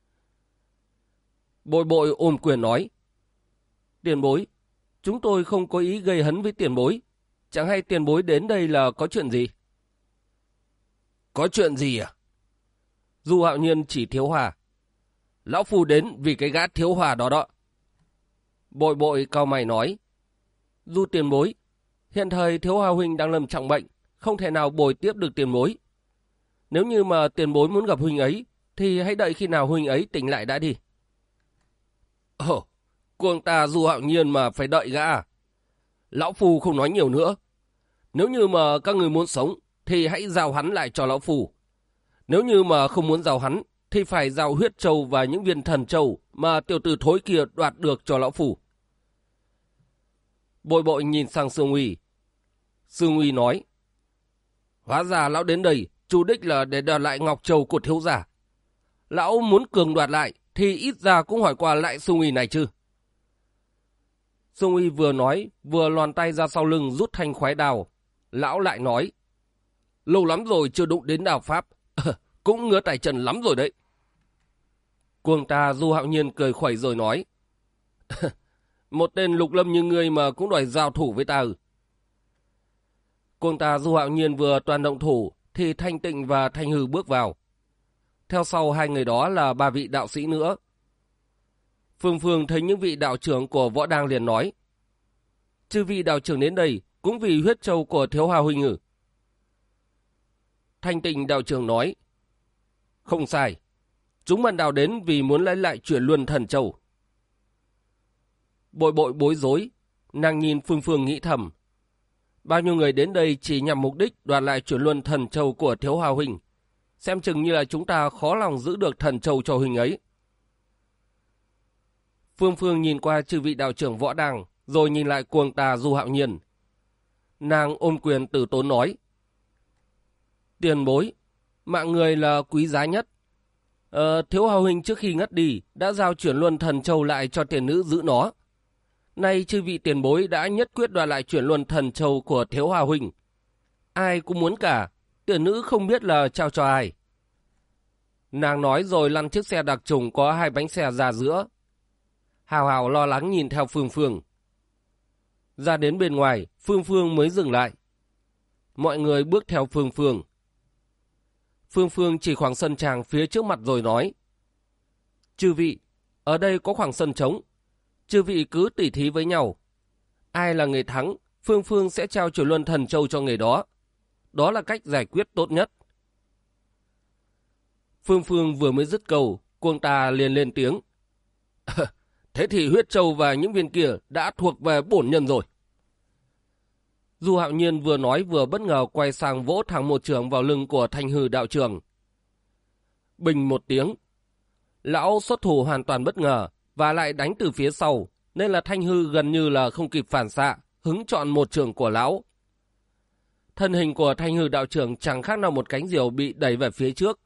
Bội Bội ôm quyền nói: tiền bối, chúng tôi không có ý gây hấn với tiền bối. Chẳng hay tiền bối đến đây là có chuyện gì? Có chuyện gì à? Du Hạo Nhiên chỉ Thiếu Hòa: lão phu đến vì cái gã Thiếu Hòa đó đó. Bội Bội cau mày nói: Du tiền bối, hiện thời Thiếu Hòa huynh đang lâm trọng bệnh, không thể nào bồi tiếp được tiền bối. Nếu như mà tiền bối muốn gặp huynh ấy, thì hãy đợi khi nào huynh ấy tỉnh lại đã đi. Cuồng tà Du Hạo Nhiên mà phải đợi gã à? Lão phu không nói nhiều nữa. Nếu như mà các người muốn sống, thì hãy giao hắn lại cho lão phu. Nếu như mà không muốn giao hắn, thì phải giao huyết châu và những viên thần châu mà tiểu tử thối kia đoạt được cho lão phu. Bội Bội nhìn sang Sương Uy. Sương Uy nói: hóa ra lão đến đây chủ đích là để đoạt lại ngọc châu của thiếu gia. Lão muốn cường đoạt lại thì ít ra cũng hỏi qua lại Sương Uy này chứ. Sương Uy vừa nói vừa loàn tay ra sau lưng rút thanh khoái đào. Lão lại nói: lâu lắm rồi chưa đụng đến đào pháp, cũng ngứa tay chân lắm rồi đấy. Cuồng tà Du Hạo Nhiên cười khuẩy rồi nói: một tên Lục Lâm như ngươi mà cũng đòi giao thủ với ta ư? Cuồng tà Du Hạo Nhiên vừa toàn động thủ thì Thanh Tịnh và Thanh Hư bước vào. Theo sau hai người đó là ba vị đạo sĩ nữa. Phương Phương thấy những vị đạo trưởng của Võ Đang liền nói: chư vị đạo trưởng đến đây cũng vì huyết châu của Thiếu Hòa huynh ư? Thanh Tịnh đạo trưởng nói: không sai, chúng bạn đạo đến vì muốn lấy lại chuyển luân thần châu. Bội Bội bối rối, nàng nhìn Phương Phương nghĩ thầm: bao nhiêu người đến đây chỉ nhằm mục đích đoạt lại chuyển luân thần châu của Thiếu Hòa huynh, xem chừng như là chúng ta khó lòng giữ được thần châu cho huynh ấy. Phương Phương nhìn qua chư vị đạo trưởng Võ Đăng, rồi nhìn lại Cuồng Tà Du Hạo Nhiên. Nàng ôm quyền từ tốn nói: Tiền bối, mạng người là quý giá nhất. Thiếu hào huynh trước khi ngất đi đã giao chuyển luân thần châu lại cho tiền nữ giữ nó. Nay chư vị tiền bối đã nhất quyết đoạt lại chuyển luân thần châu của thiếu hào huynh. Ai cũng muốn cả, tiền nữ không biết là trao cho ai. Nàng nói rồi lăn chiếc xe đặc trùng có 2 bánh xe ra giữa. Hào Hào lo lắng nhìn theo Phương Phương. Ra đến bên ngoài, Phương Phương mới dừng lại. Mọi người bước theo Phương Phương. Phương Phương chỉ khoảng sân tràng phía trước mặt rồi nói: Chư vị, ở đây có khoảng sân trống. Chư vị cứ tỉ thí với nhau. Ai là người thắng, Phương Phương sẽ trao chuyển luân thần châu cho người đó. Đó là cách giải quyết tốt nhất. Phương Phương vừa mới dứt câu, Cuồng Tà liền lên tiếng: Thế thì huyết châu và những viên kia đã thuộc về bổn nhân rồi. Du Hạo Nhiên vừa nói vừa bất ngờ quay sang vỗ thẳng một chưởng vào lưng của Thanh Hư đạo trưởng. Bình một tiếng. Lão xuất thủ hoàn toàn bất ngờ và lại đánh từ phía sau, nên là Thanh Hư gần như là không kịp phản xạ, hứng chọn một chưởng của lão. Thân hình của Thanh Hư đạo trưởng chẳng khác nào một cánh diều bị đẩy về phía trước.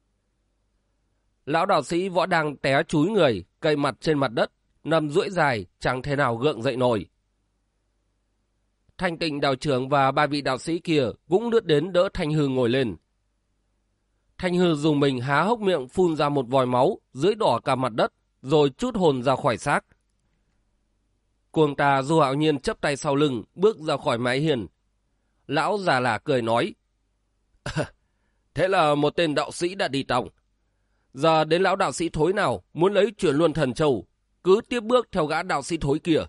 Lão đạo sĩ Võ Đăng té chúi người, cậy mặt trên mặt đất, nằm duỗi dài, chẳng thể nào gượng dậy nổi. Thanh Tịnh đạo trưởng và 3 vị đạo sĩ kia cũng lướt đến đỡ Thanh Hư ngồi lên. Thanh Hư dùng mình há hốc miệng phun ra một vòi máu, dưới đỏ cả mặt đất, rồi trút hồn ra khỏi xác. Cuồng Tà Du Hạo Nhiên chắp tay sau lưng, bước ra khỏi mái hiên. Lão già lả cười nói: Thế là một tên đạo sĩ đã đi tòng. Giờ đến lão đạo sĩ thối nào muốn lấy chuyển luân thần châu, cứ tiếp bước theo gã đạo sĩ thối kia.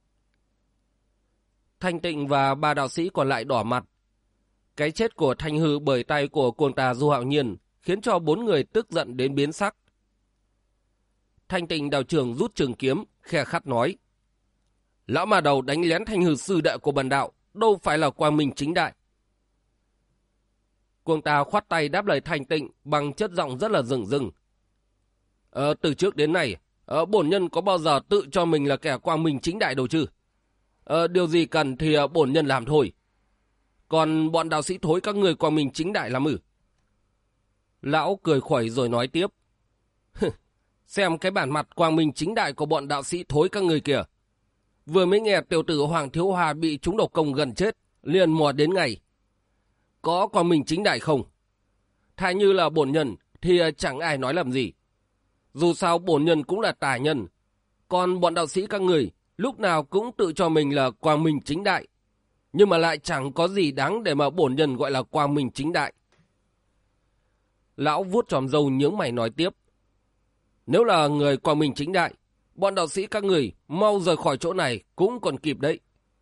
Thanh Tịnh và 3 đạo sĩ còn lại đỏ mặt. Cái chết của Thanh Hư bởi tay của Cuồng Tà Du Hạo Nhiên khiến cho 4 người tức giận đến biến sắc. Thanh Tịnh đạo trưởng rút trường kiếm, khe khắt nói: Lão mà đầu đánh lén Thanh Hư sư đệ của bần đạo, đâu phải là quang minh chính đại. Cuồng Tà khoát tay đáp lời Thanh Tịnh bằng chất giọng rất là rừng rừng. Từ trước đến nay, bổn nhân có bao giờ tự cho mình là kẻ quang minh chính đại đâu chứ? Điều gì cần thì bổn nhân làm thôi. Còn bọn đạo sĩ thối các người quang minh chính đại làm ư? Lão cười khuẩy rồi nói tiếp: Xem cái bản mặt quang minh chính đại của bọn đạo sĩ thối các người kìa. Vừa mới nghe tiểu tử Hoàng Thiếu Hòa bị trúng độc công gần chết, liền mò đến ngày. Có quang minh chính đại không? Thay như là bổn nhân thì chẳng ai nói làm gì. Dù sao bổn nhân cũng là tà nhân. Còn bọn đạo sĩ các người lúc nào cũng tự cho mình là quang minh chính đại, nhưng mà lại chẳng có gì đáng để mà bổn nhân gọi là quang minh chính đại. Lão vuốt chòm râu nhướng mày nói tiếp: Nếu là người quang minh chính đại, bọn đạo sĩ các người mau rời khỏi chỗ này cũng còn kịp đấy.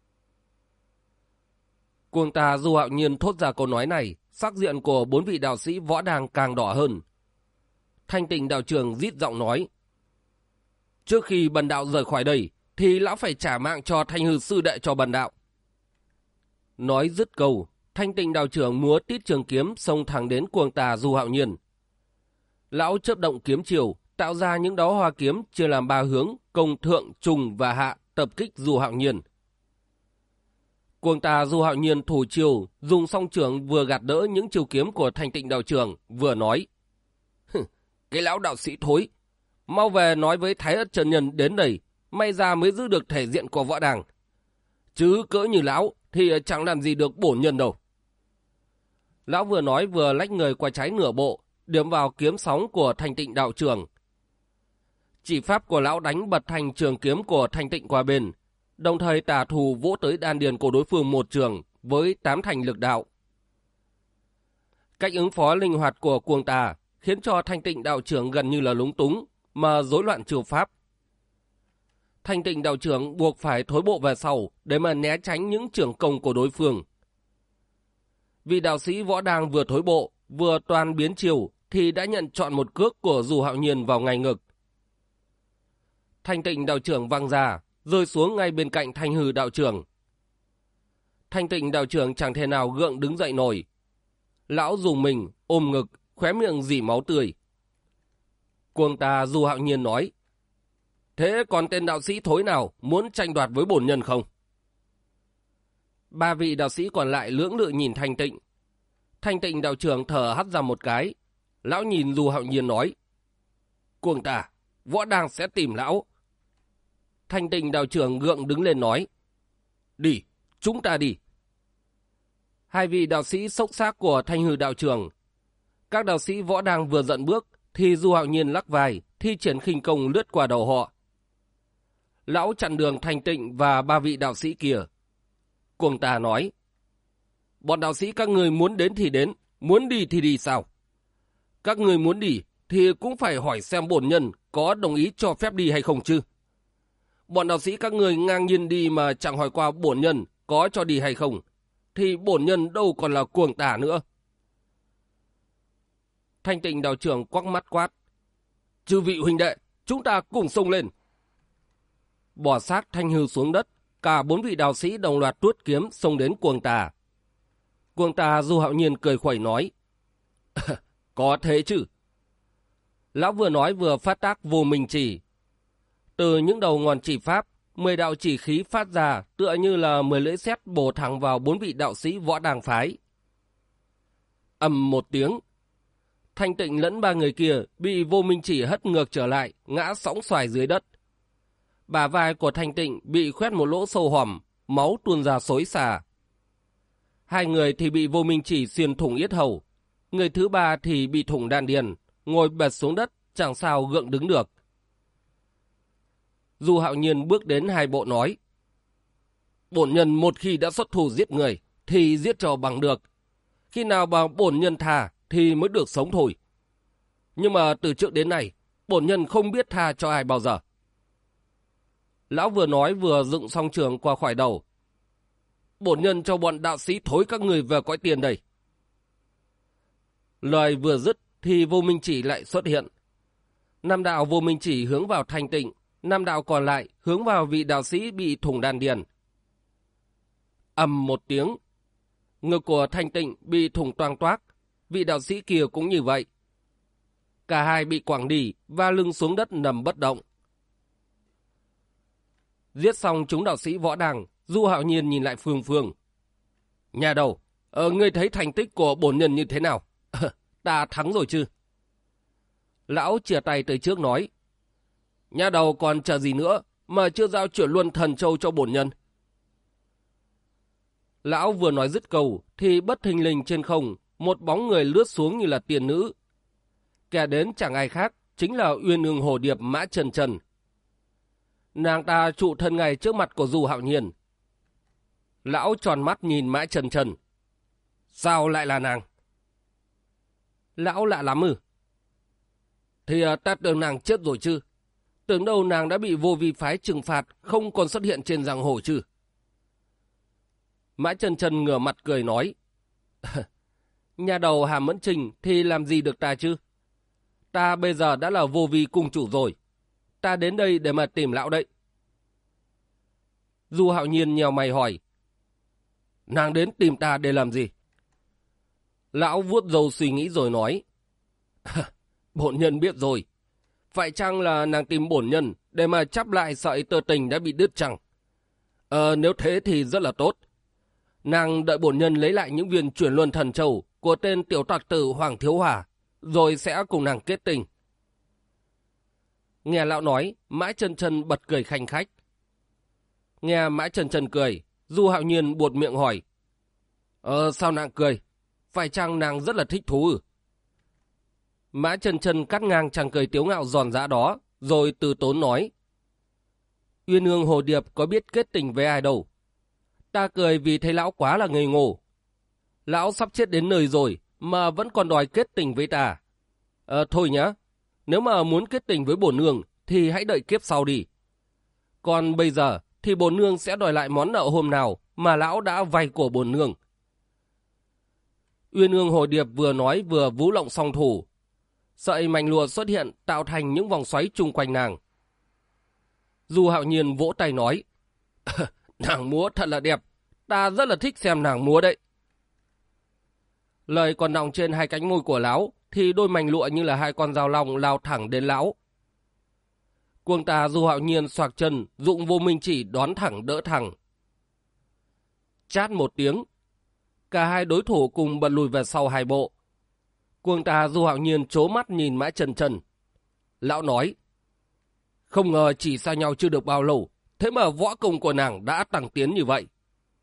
Cuồng Tà Du Hạo Nhiên thốt ra câu nói này, sắc diện của 4 vị đạo sĩ Võ Đăng càng đỏ hơn. Thanh Tịnh đạo trưởng rít giọng nói: Trước khi bần đạo rời khỏi đây thì lão phải trả mạng cho Thanh Hư sư đệ cho bần đạo. Nói dứt câu, Thanh Tịnh đạo trưởng múa tít trường kiếm xông thẳng đến Cuồng Tà Du Hạo Nhiên. Lão chớp động kiếm chiều, tạo ra những đóa hoa kiếm chia làm 3 hướng, công thượng, trùng và hạ, tập kích Du Hạo Nhiên. Cuồng Tà Du Hạo Nhiên thủ chiều, dùng song trưởng vừa gạt đỡ những chiều kiếm của Thanh Tịnh đạo trưởng, vừa nói: Cái lão đạo sĩ thối, mau về nói với Thái Ất chân nhân đến đây, may ra mới giữ được thể diện của Võ Đăng. Chứ cỡ như lão thì chẳng làm gì được bổn nhân đâu. Lão vừa nói vừa lách người qua trái nửa bộ, điểm vào kiếm sóng của Thanh Tịnh đạo trưởng. Chỉ pháp của lão đánh bật thành trường kiếm của Thanh Tịnh qua bên, đồng thời tả thù vỗ tới đan điền của đối phương một trường với 8 thành lực đạo. Cách ứng phó linh hoạt của Cuồng Tà khiến cho Thanh Tịnh đạo trưởng gần như là lúng túng mà rối loạn chiêu pháp. Thanh Tịnh đạo trưởng buộc phải thối bộ về sau để mà né tránh những trường công của đối phương. Vị đạo sĩ Võ Đăng vừa thối bộ vừa toàn biến chiều thì đã nhận trọn một cước của Du Hạo Nhiên vào ngay ngực. Thanh Tịnh đạo trưởng văng ra, rơi xuống ngay bên cạnh Thanh Hư đạo trưởng. Thanh Tịnh đạo trưởng chẳng thể nào gượng đứng dậy nổi. Lão dùng mình ôm ngực, khóe miệng rỉ máu tươi. Cuồng Tà Du Hạo Nhiên nói: Thế còn tên đạo sĩ thối nào muốn tranh đoạt với bổn nhân không? Ba vị đạo sĩ còn lại lưỡng lự nhìn Thanh Tịnh. Thanh Tịnh đạo trưởng thở hắt ra một cái. Lão nhìn Du Hạo Nhiên nói: Cuồng tà, võ đang sẽ tìm lão. Thanh Tịnh đạo trưởng gượng đứng lên nói: Đi, chúng ta đi. Hai vị đạo sĩ xốc xác của Thanh Hư đạo trưởng. Các đạo sĩ võ đang vừa giận bước thì Du Hạo Nhiên lắc vai, thi triển khinh công lướt qua đầu họ. Lão chặn đường Thanh Tịnh và ba vị đạo sĩ kia. Cuồng tà nói: Bọn đạo sĩ các người muốn đến thì đến, muốn đi thì đi sao? Các người muốn đi thì cũng phải hỏi xem bổn nhân có đồng ý cho phép đi hay không chứ. Bọn đạo sĩ các người ngang nhiên đi mà chẳng hỏi qua bổn nhân có cho đi hay không, thì bổn nhân đâu còn là cuồng tà nữa. Thanh Tịnh đạo trưởng quắc mắt quát: Chư vị huynh đệ, chúng ta cùng xông lên. Bỏ xác Thanh Hư xuống đất, cả bốn vị đạo sĩ đồng loạt tuốt kiếm xông đến cuồng tà. Cuồng tà Du Hạo Nhiên cười khuẩy nói: Có thế chứ. Lão vừa nói vừa phát tác vô minh chỉ. Từ những đầu ngón chỉ pháp, 10 đạo chỉ khí phát ra tựa như là 10 lưỡi sét bổ thẳng vào bốn vị đạo sĩ võ đàng phái. Ầm một tiếng, Thanh Tịnh lẫn ba người kia bị vô minh chỉ hất ngược trở lại, ngã sõng xoài dưới đất. Bả vai của Thanh Tịnh bị khoét một lỗ sâu hoằm, máu tuôn ra xối xả. Hai người thì bị vô minh chỉ xuyên thủng yết hầu, người thứ ba thì bị thủng đan điền, ngồi bệt xuống đất, chẳng sao gượng đứng được. Du Hạo Nhiên bước đến hai bộ nói: Bổn nhân một khi đã xuất thủ giết người thì giết cho bằng được. Khi nào bảo bổn nhân tha thì mới được sống thôi. Nhưng mà từ trước đến nay, bổn nhân không biết tha cho ai bao giờ. Lão vừa nói vừa dựng song trường qua khỏi đầu. Bổn nhân cho bọn đạo sĩ thối các người về cõi tiền đây. Lời vừa dứt thì vô minh chỉ lại xuất hiện. 5 đạo vô minh chỉ hướng vào Thanh Tịnh, 5 đạo còn lại hướng vào vị đạo sĩ bị thủng đan điền. Ầm một tiếng, ngực của Thanh Tịnh bị thủng toang toác, vị đạo sĩ kia cũng như vậy. Cả hai bị quẳng đi và lưng xuống đất nằm bất động. Giết xong chúng đạo sĩ võ đàng, Du Hạo Nhiên nhìn lại Phương Phương. Nhà đầu, ngươi thấy thành tích của bổn nhân như thế nào? Ta thắng rồi chứ? Lão chìa tay tới trước nói: Nhà đầu còn chờ gì nữa mà chưa giao chuyển luân thần châu cho bổn nhân? Lão vừa nói dứt câu thì bất thình lình trên không, một bóng người lướt xuống như là tiên nữ. Kẻ đến chẳng ai khác, chính là Uyên Ương Hồ Điệp Mã Trần Trần. Nàng ta trụ thân ngay trước mặt của Du Hạo Nhiên. Lão tròn mắt nhìn Mã Trần Trần. Sao lại là nàng? Lão lạ lắm ư? Thì ta tưởng nàng chết rồi chứ. Tưởng đâu nàng đã bị vô vi phái trừng phạt, không còn xuất hiện trên giang hồ chứ. Mã Trần Trần ngửa mặt cười nói: Nhà đầu Hàm Mẫn Trình thì làm gì được ta chứ? Ta bây giờ đã là vô vi cung chủ rồi. Ta đến đây để mà tìm lão đấy. Du Hạo Nhiên nhèo mày hỏi: Nàng đến tìm ta để làm gì? Lão vuốt râu suy nghĩ rồi nói: Bổn nhân biết rồi. Phải chăng là nàng tìm bổn nhân để mà chắp lại sợi tơ tình đã bị đứt chăng? Nếu thế thì rất là tốt. Nàng đợi bổn nhân lấy lại những viên chuyển luân thần châu của tên tiểu tặc tử Hoàng Thiếu Hòa, rồi sẽ cùng nàng kết tình. Nghe lão nói, Mã Trần Trần bật cười khanh khách. Nghe Mã Trần Trần cười, Du Hạo Nhiên buột miệng hỏi: Sao nàng cười? Phải chăng nàng rất là thích thú ư? Mã Trần Trần cắt ngang chàng cười tiếu ngạo giòn giã đó, rồi từ tốn nói: Uyên Ương Hồ Điệp có biết kết tình với ai đâu. Ta cười vì thấy lão quá là ngây ngô. Lão sắp chết đến nơi rồi mà vẫn còn đòi kết tình với ta. Thôi nhá, nếu mà muốn kết tình với bổn nương thì hãy đợi kiếp sau đi. Còn bây giờ thì bổn nương sẽ đòi lại món nợ hôm nào mà lão đã vay của bổn nương. Uyên Ương Hồ Điệp vừa nói vừa vũ lộng song thủ. Sợi mảnh lụa xuất hiện tạo thành những vòng xoáy chung quanh nàng. Du Hạo Nhiên vỗ tay nói: Nàng múa thật là đẹp, ta rất là thích xem nàng múa đấy. Lời còn đọng trên hai cánh môi của lão thì đôi mảnh lụa như là hai con dao long lao thẳng đến lão. Cuồng tà Du Hạo Nhiên xoạc chân, dụng vô minh chỉ đón thẳng đỡ thẳng. Chát một tiếng, cả hai đối thủ cùng bật lùi về sau 2 bộ. Cuồng tà Du Hạo Nhiên trố mắt nhìn Mã Chân Chân. Lão nói, không ngờ chỉ xa nhau chưa được bao lâu, thế mà võ công của nàng đã tăng tiến như vậy.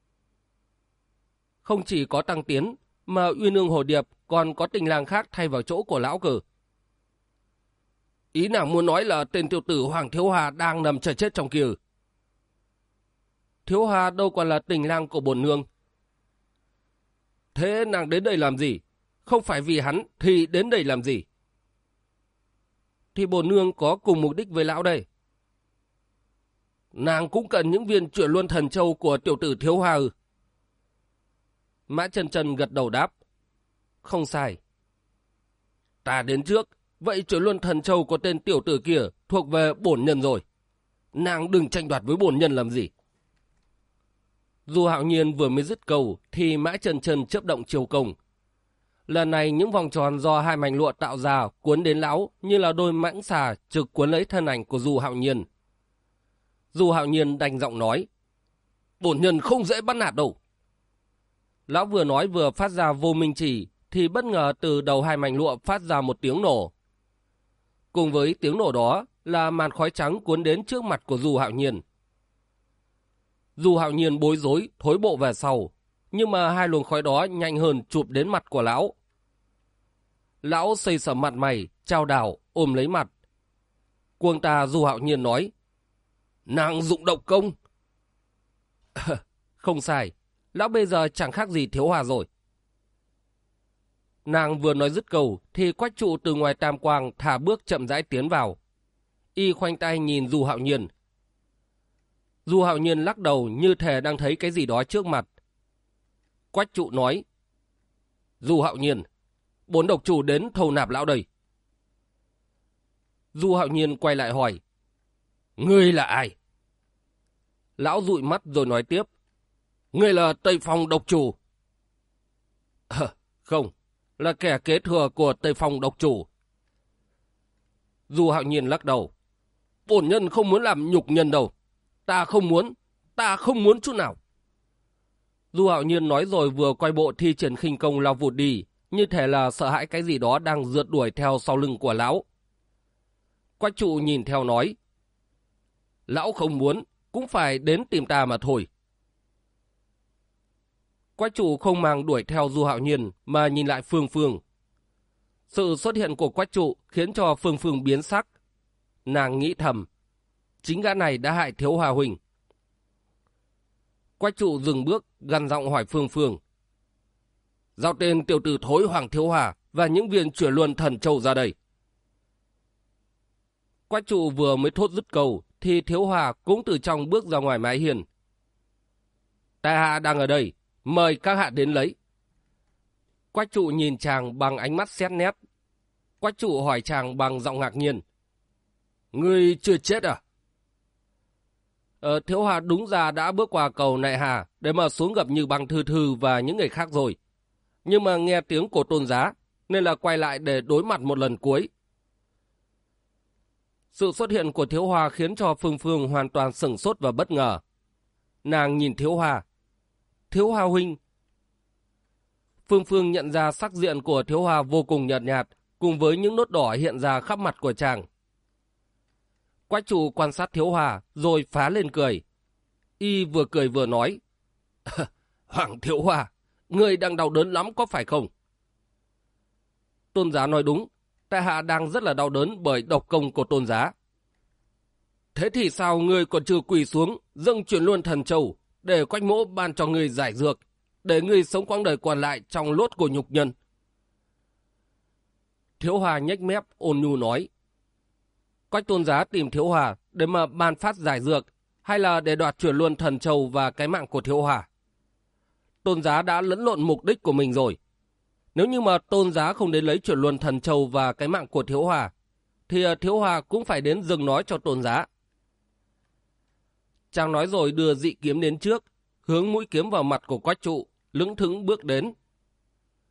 Không chỉ có tăng tiến, mà Uyên Ương Hồ Điệp còn có tình lang khác thay vào chỗ của lão cử. Ý nàng muốn nói là tên tiểu tử Hoàng Thiếu Hà đang nằm chờ chết trong kia. Thiếu Hà đâu còn là tình lang của bổn nương. Thế nàng đến đây làm gì? Không phải vì hắn thì đến đây làm gì? Thì bổn nương có cùng mục đích với lão đây. Nàng cũng cần những viên chuyển luân thần châu của tiểu tử Thiếu Hà ư? Mã Chân Chân gật đầu đáp. Không sai. Ta đến trước, vậy chuyển luân thần châu của tên tiểu tử kia thuộc về bổn nhân rồi. Nàng đừng tranh đoạt với bổn nhân làm gì. Du Hạo Nhiên vừa mới dứt câu thì Mã Chân Chân chớp động chiều công. Lần này những vòng tròn do 2 mảnh lụa tạo ra cuốn đến lão như là đôi mãng xà trực cuốn lấy thân ảnh của Du Hạo Nhiên. Du Hạo Nhiên đành giọng nói, bổn nhân không dễ bắt nạt đâu. Lão vừa nói vừa phát ra vô minh chỉ thì bất ngờ từ đầu 2 mảnh lụa phát ra một tiếng nổ. Cùng với tiếng nổ đó là màn khói trắng cuốn đến trước mặt của Du Hạo Nhiên. Du Hạo Nhiên bối rối thối bộ về sau, nhưng mà 2 luồng khói đó nhanh hơn chụp đến mặt của lão. Lão xây sẩm mặt mày, chao đảo, ôm lấy mặt. Cuồng tà Du Hạo Nhiên nói, nàng dụng độc công. Không sai, lão bây giờ chẳng khác gì Thiếu Hà rồi. Nàng vừa nói dứt câu thì Quách Trụ từ ngoài tam quang thả bước chậm rãi tiến vào. Y khoanh tay nhìn Du Hạo Nhiên. Du Hạo Nhiên lắc đầu như thể đang thấy cái gì đó trước mặt. Quách Trụ nói, Du Hạo Nhiên, bổn độc chủ đến thâu nạp lão đây. Du Hạo Nhiên quay lại hỏi, ngươi là ai? Lão dụi mắt rồi nói tiếp, ngươi là Tây Phong độc chủ. Không, là kẻ kế thừa của Tây Phong độc chủ. Du Hạo Nhiên lắc đầu, bổn nhân không muốn làm nhục nhân đâu. Ta không muốn chút nào. Du Hạo Nhiên nói rồi vừa quay bộ thi triển khinh công lao vụt đi, như thể là sợ hãi cái gì đó đang rượt đuổi theo sau lưng của lão. Quách Trụ nhìn theo nói, lão không muốn, cũng phải đến tìm ta mà thôi. Quách Trụ không màng đuổi theo Du Hạo Nhiên mà nhìn lại Phương Phương. Sự xuất hiện của Quách Trụ khiến cho Phương Phương biến sắc. Nàng nghĩ thầm, chính gã này đã hại Thiếu Hà huynh. Quách Trụ dừng bước, gằn giọng hỏi Phương Phương, giao tên tiểu tử thối Hoàng Thiếu Hà và những viên chuyển luân thần châu ra đây. Quách Trụ vừa mới thốt dứt câu thì Thiếu Hà cũng từ trong bước ra ngoài mái hiên. Tại hạ đang ở đây, mời các hạ đến lấy. Quách Trụ nhìn chàng bằng ánh mắt xét nét. Quách Trụ hỏi chàng bằng giọng ngạc nhiên, ngươi chưa chết à? Thiếu Hà đúng ra đã bước qua cầu Nại Hà để mà xuống gặp Như Băng Thư Thư và những người khác rồi. Nhưng mà nghe tiếng của Tôn Giá nên là quay lại để đối mặt một lần cuối. Sự xuất hiện của Thiếu Hà khiến cho Phương Phương hoàn toàn sửng sốt và bất ngờ. Nàng nhìn Thiếu Hà. Thiếu Hà huynh. Phương Phương nhận ra sắc diện của Thiếu Hà vô cùng nhợt nhạt, cùng với những nốt đỏ hiện ra khắp mặt của chàng. Quách Trụ quan sát Thiếu Hà rồi phá lên cười. Y vừa cười vừa nói, Hoàng Thiếu Hà, ngươi đang đau đớn lắm có phải không? Tôn Giá nói đúng, tại hạ đang rất là đau đớn bởi độc công của Tôn Giá. Thế thì sao ngươi còn chưa quỳ xuống dâng chuyển luân thần châu để Quách mỗ ban cho ngươi giải dược, để ngươi sống quãng đời còn lại trong lốt của nhục nhân? Thiếu Hà nhếch mép ôn nhu nói, Quách Tôn Giá tìm Thiếu Hà để mà ban phát giải dược, hay là để đoạt chuyển luân thần châu và cái mạng của Thiếu Hà? Tôn Giá đã lẫn lộn mục đích của mình rồi. Nếu như mà Tôn Giá không đến lấy chuyển luân thần châu và cái mạng của Thiếu Hà, thì Thiếu Hà cũng phải đến dừng nói cho Tôn Giá. Chàng nói rồi đưa dị kiếm đến trước, hướng mũi kiếm vào mặt của Quách Trụ, lững thững bước đến.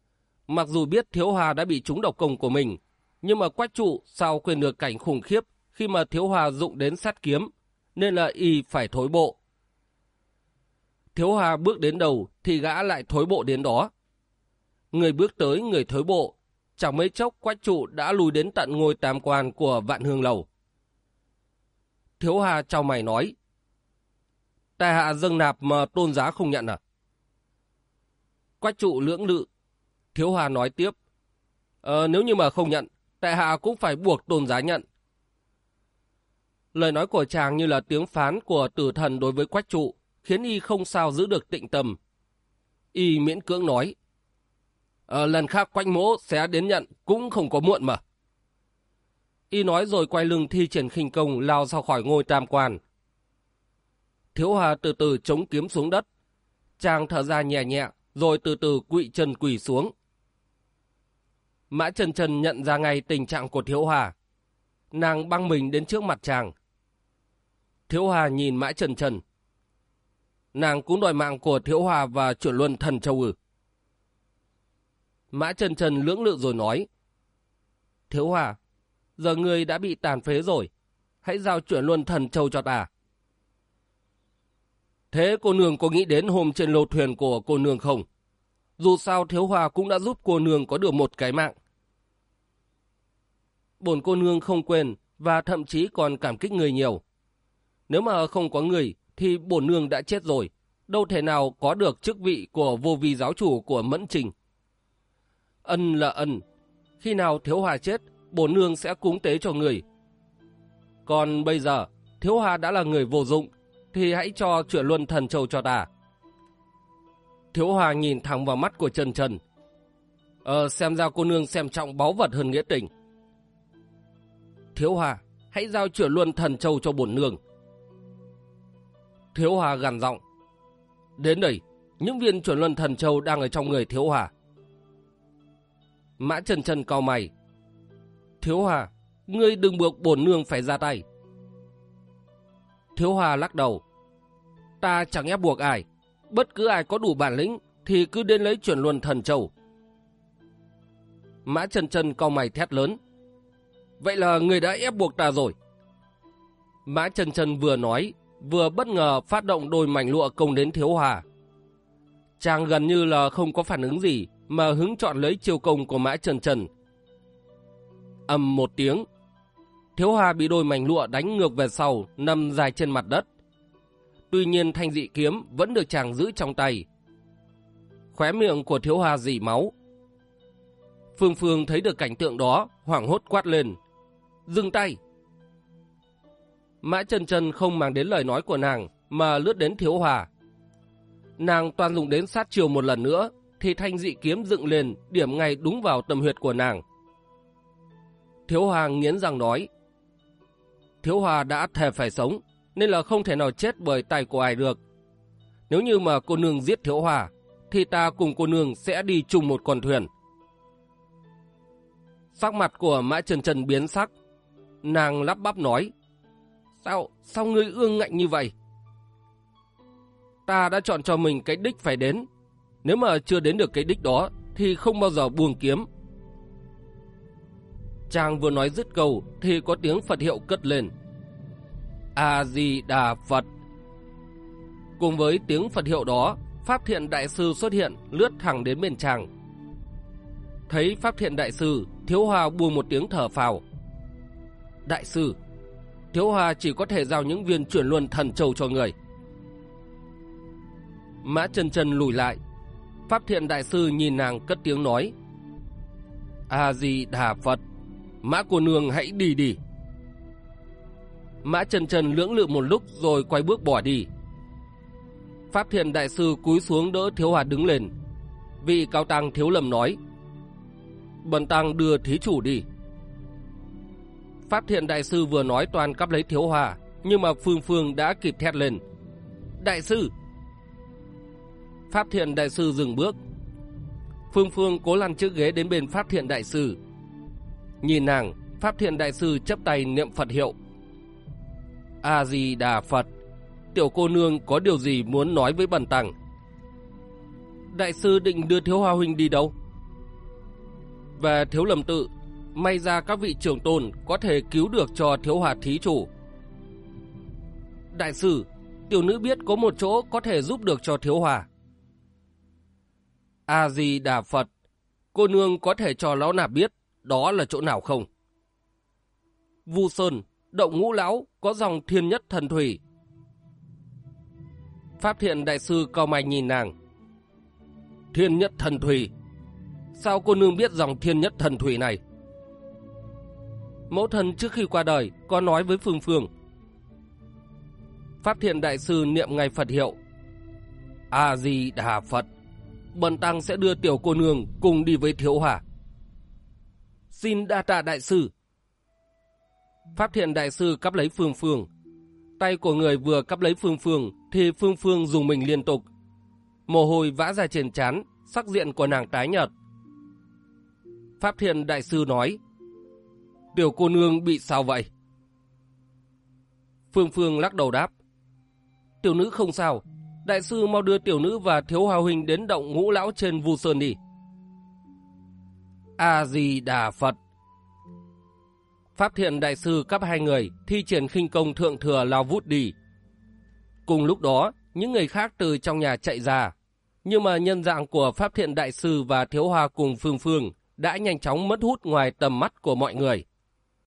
Mặc dù biết Thiếu Hà đã bị trúng độc công của mình, nhưng mà Quách Trụ sao quên được cảnh khủng khiếp khi mà Thiếu Hòa dụng đến sát kiếm, nên là y phải thối bộ. Thiếu Hòa bước đến đầu thì gã lại thối bộ đến đó. Người bước tới người thối bộ, chẳng mấy chốc Quách Trụ đã lùi đến tận ngôi tam quan của Vạn Hương Lầu. Thiếu Hòa chau mày nói: tại hạ dâng nạp mà tôn giá không nhận à? Quách Trụ lưỡng lự. Thiếu Hòa nói tiếp: nếu như mà không nhận, tại hạ cũng phải buộc tôn giá nhận. Lời nói của chàng như là tiếng phán của tử thần đối với Quách Trụ, khiến y không sao giữ được tịnh tâm. Y miễn cưỡng nói: lần khác Quách mỗ sẽ đến nhận cũng không có muộn mà. Y nói rồi quay lưng thi triển khinh công lao ra khỏi ngôi tam quan. Thiếu Hòa từ từ chống kiếm xuống đất. Chàng thở ra nhẹ nhẹ rồi từ từ quỵ chân quỳ xuống. Mã Chân Chân nhận ra ngay tình trạng của Thiếu Hòa. Nàng băng mình đến trước mặt chàng. Thiếu Hòa nhìn Mã Chân Chân. Nàng cũng đòi mạng của Thiếu Hòa và Chuyển Luân Thần Châu ư? Mã Chân Chân lưỡng lự rồi nói: Thiếu Hòa, giờ ngươi đã bị tàn phế rồi, hãy giao Chuyển Luân Thần Châu cho ta. Thế cô nương có nghĩ đến hôm trên lô thuyền của cô nương không? Dù sao Thiếu Hòa cũng đã giúp cô nương có được một cái mạng. Bổn cô nương không quên và thậm chí còn cảm kích người nhiều. Nếu mà không có người thì bổn nương đã chết rồi, đâu thể nào có được chức vị của vô vi giáo chủ của Mẫn Trình. Ân là ân, khi nào Thiếu Hòa chết, bổn nương sẽ cúng tế cho người. Còn bây giờ, Thiếu Hòa đã là người vô dụng, thì hãy cho Chuyển Luân Thần Châu cho ta. Thiếu Hòa nhìn thẳng vào mắt của Chân Chân. Xem ra cô nương xem trọng báu vật hơn nghĩa tình. Thiếu Hòa, hãy giao Chuyển Luân Thần Châu cho bổn nương. Thiếu Hòa gằn giọng: đến đây, những viên Chuyển Luân Thần Châu đang ở trong người Thiếu Hòa. Mã Chân Chân cau mày: Thiếu Hòa, ngươi đừng buộc bổn nương phải ra tay. Thiếu Hòa lắc đầu: ta chẳng ép buộc ai, bất cứ ai có đủ bản lĩnh thì cứ đến lấy Chuyển Luân Thần Châu. Mã Chân Chân cau mày thét lớn: vậy là người đã ép buộc ta rồi. Mã Chân Chân vừa nói vừa bất ngờ phát động đôi mảnh lụa công đến Thiếu Hòa. Chàng gần như là không có phản ứng gì mà hứng chọn lấy chiêu công của Mã Chân Chân. Ầm một tiếng, Thiếu Hòa bị đôi mảnh lụa đánh ngược về sau, nằm dài trên mặt đất. Tuy nhiên thanh dị kiếm vẫn được chàng giữ trong tay. Khóe miệng của Thiếu Hòa rỉ máu. Phương Phương thấy được cảnh tượng đó, hoảng hốt quát lên: dừng tay! Mã Chân Chân không mang đến lời nói của nàng mà lướt đến Thiếu Hòa. Nàng toàn dùng đến sát chiêu một lần nữa thì thanh dị kiếm dựng lên, điểm ngay đúng vào tâm huyệt của nàng. Thiếu Hòa nghiến răng nói: Thiếu Hòa đã thề phải sống, nên là không thể nào chết bởi tay của ai được. Nếu như mà cô nương giết Thiếu Hòa, thì ta cùng cô nương sẽ đi chung một con thuyền. Sắc mặt của Mã Chân Chân biến sắc. Nàng lắp bắp nói: Sao ngươi ương ngạnh như vậy? Ta đã chọn cho mình cái đích phải đến. Nếu mà chưa đến được cái đích đó thì không bao giờ buông kiếm. Chàng vừa nói dứt câu thì có tiếng Phật hiệu cất lên: A-di-đà Phật. Cùng với tiếng Phật hiệu đó, Pháp Thiện Đại Sư xuất hiện, lướt thẳng đến bên chàng. Thấy Pháp Thiện Đại Sư, Thiếu Hòa buông một tiếng thở phào. Đại sư, Thiếu Hòa chỉ có thể giao những viên Chuyển Luân Thần Châu cho người. Mã Chân Chân lùi lại. Pháp Thiện Đại Sư nhìn nàng cất tiếng nói: A-di-đà Phật, Mã cô nương hãy đi đi. Mã Chân Chân lưỡng lự một lúc rồi quay bước bỏ đi. Pháp Thiện Đại Sư cúi xuống đỡ Thiếu Hòa đứng lên. Vị cao tăng Thiếu Lâm nói: bần tăng đưa thí chủ đi. Pháp Thiện Đại Sư vừa nói toàn cắp lấy Thiếu Hòa, nhưng mà Phương Phương đã kịp thét lên: Đại sư! Pháp Thiện Đại Sư dừng bước. Phương Phương cố lăn chiếc ghế đến bên Pháp Thiện Đại Sư. Nhìn nàng, Pháp Thiện Đại Sư chắp tay niệm Phật hiệu: A-di-đà Phật, tiểu cô nương có điều gì muốn nói với bần tăng? Đại sư định đưa Thiếu Hòa huynh đi đâu? Về Thiếu Lâm tự, May ra các vị trưởng tôn có thể cứu được cho Thiếu Hòa thí chủ. Đại sư, tiểu nữ biết có một chỗ có thể giúp được cho Thiếu Hòa. A-di-đà Phật, cô nương có thể cho lão nạp biết đó là chỗ nào không? Vu Sơn, động Ngũ Lão có dòng thiên nhất thần thủy. Pháp Thiện đại sư cau mày nhìn nàng. Thiên nhất thần thủy? Sao cô nương biết dòng thiên nhất thần thủy này? Mẫu thân trước khi qua đời có nói với Phương Phương. Pháp Thiện đại sư niệm ngay Phật hiệu. A-di-đà Phật, bần tăng sẽ đưa tiểu cô nương cùng đi với Thiếu Hòa. Xin đa tạ đại sư. Pháp Thiện đại sư cắp lấy Phương Phương. Tay của người vừa cắp lấy Phương Phương thì Phương Phương dùng mình liên tục. Mồ hôi vã ra trên trán, sắc diện của nàng tái nhợt. Pháp Thiện đại sư nói: Tiểu cô nương bị sao vậy? Phương Phương lắc đầu đáp: Tiểu nữ không sao. Đại sư mau đưa tiểu nữ và Thiếu Hòa huynh đến động Ngũ Lão trên Vu Sơn đi. A-di-đà Phật. Pháp Thiện đại sư cắp hai người thi triển khinh công thượng thừa lao vút đi. Cùng lúc đó, những người khác từ trong nhà chạy ra, nhưng mà nhân dạng của Pháp Thiện đại sư và Thiếu Hòa cùng Phương Phương đã nhanh chóng mất hút ngoài tầm mắt của mọi người.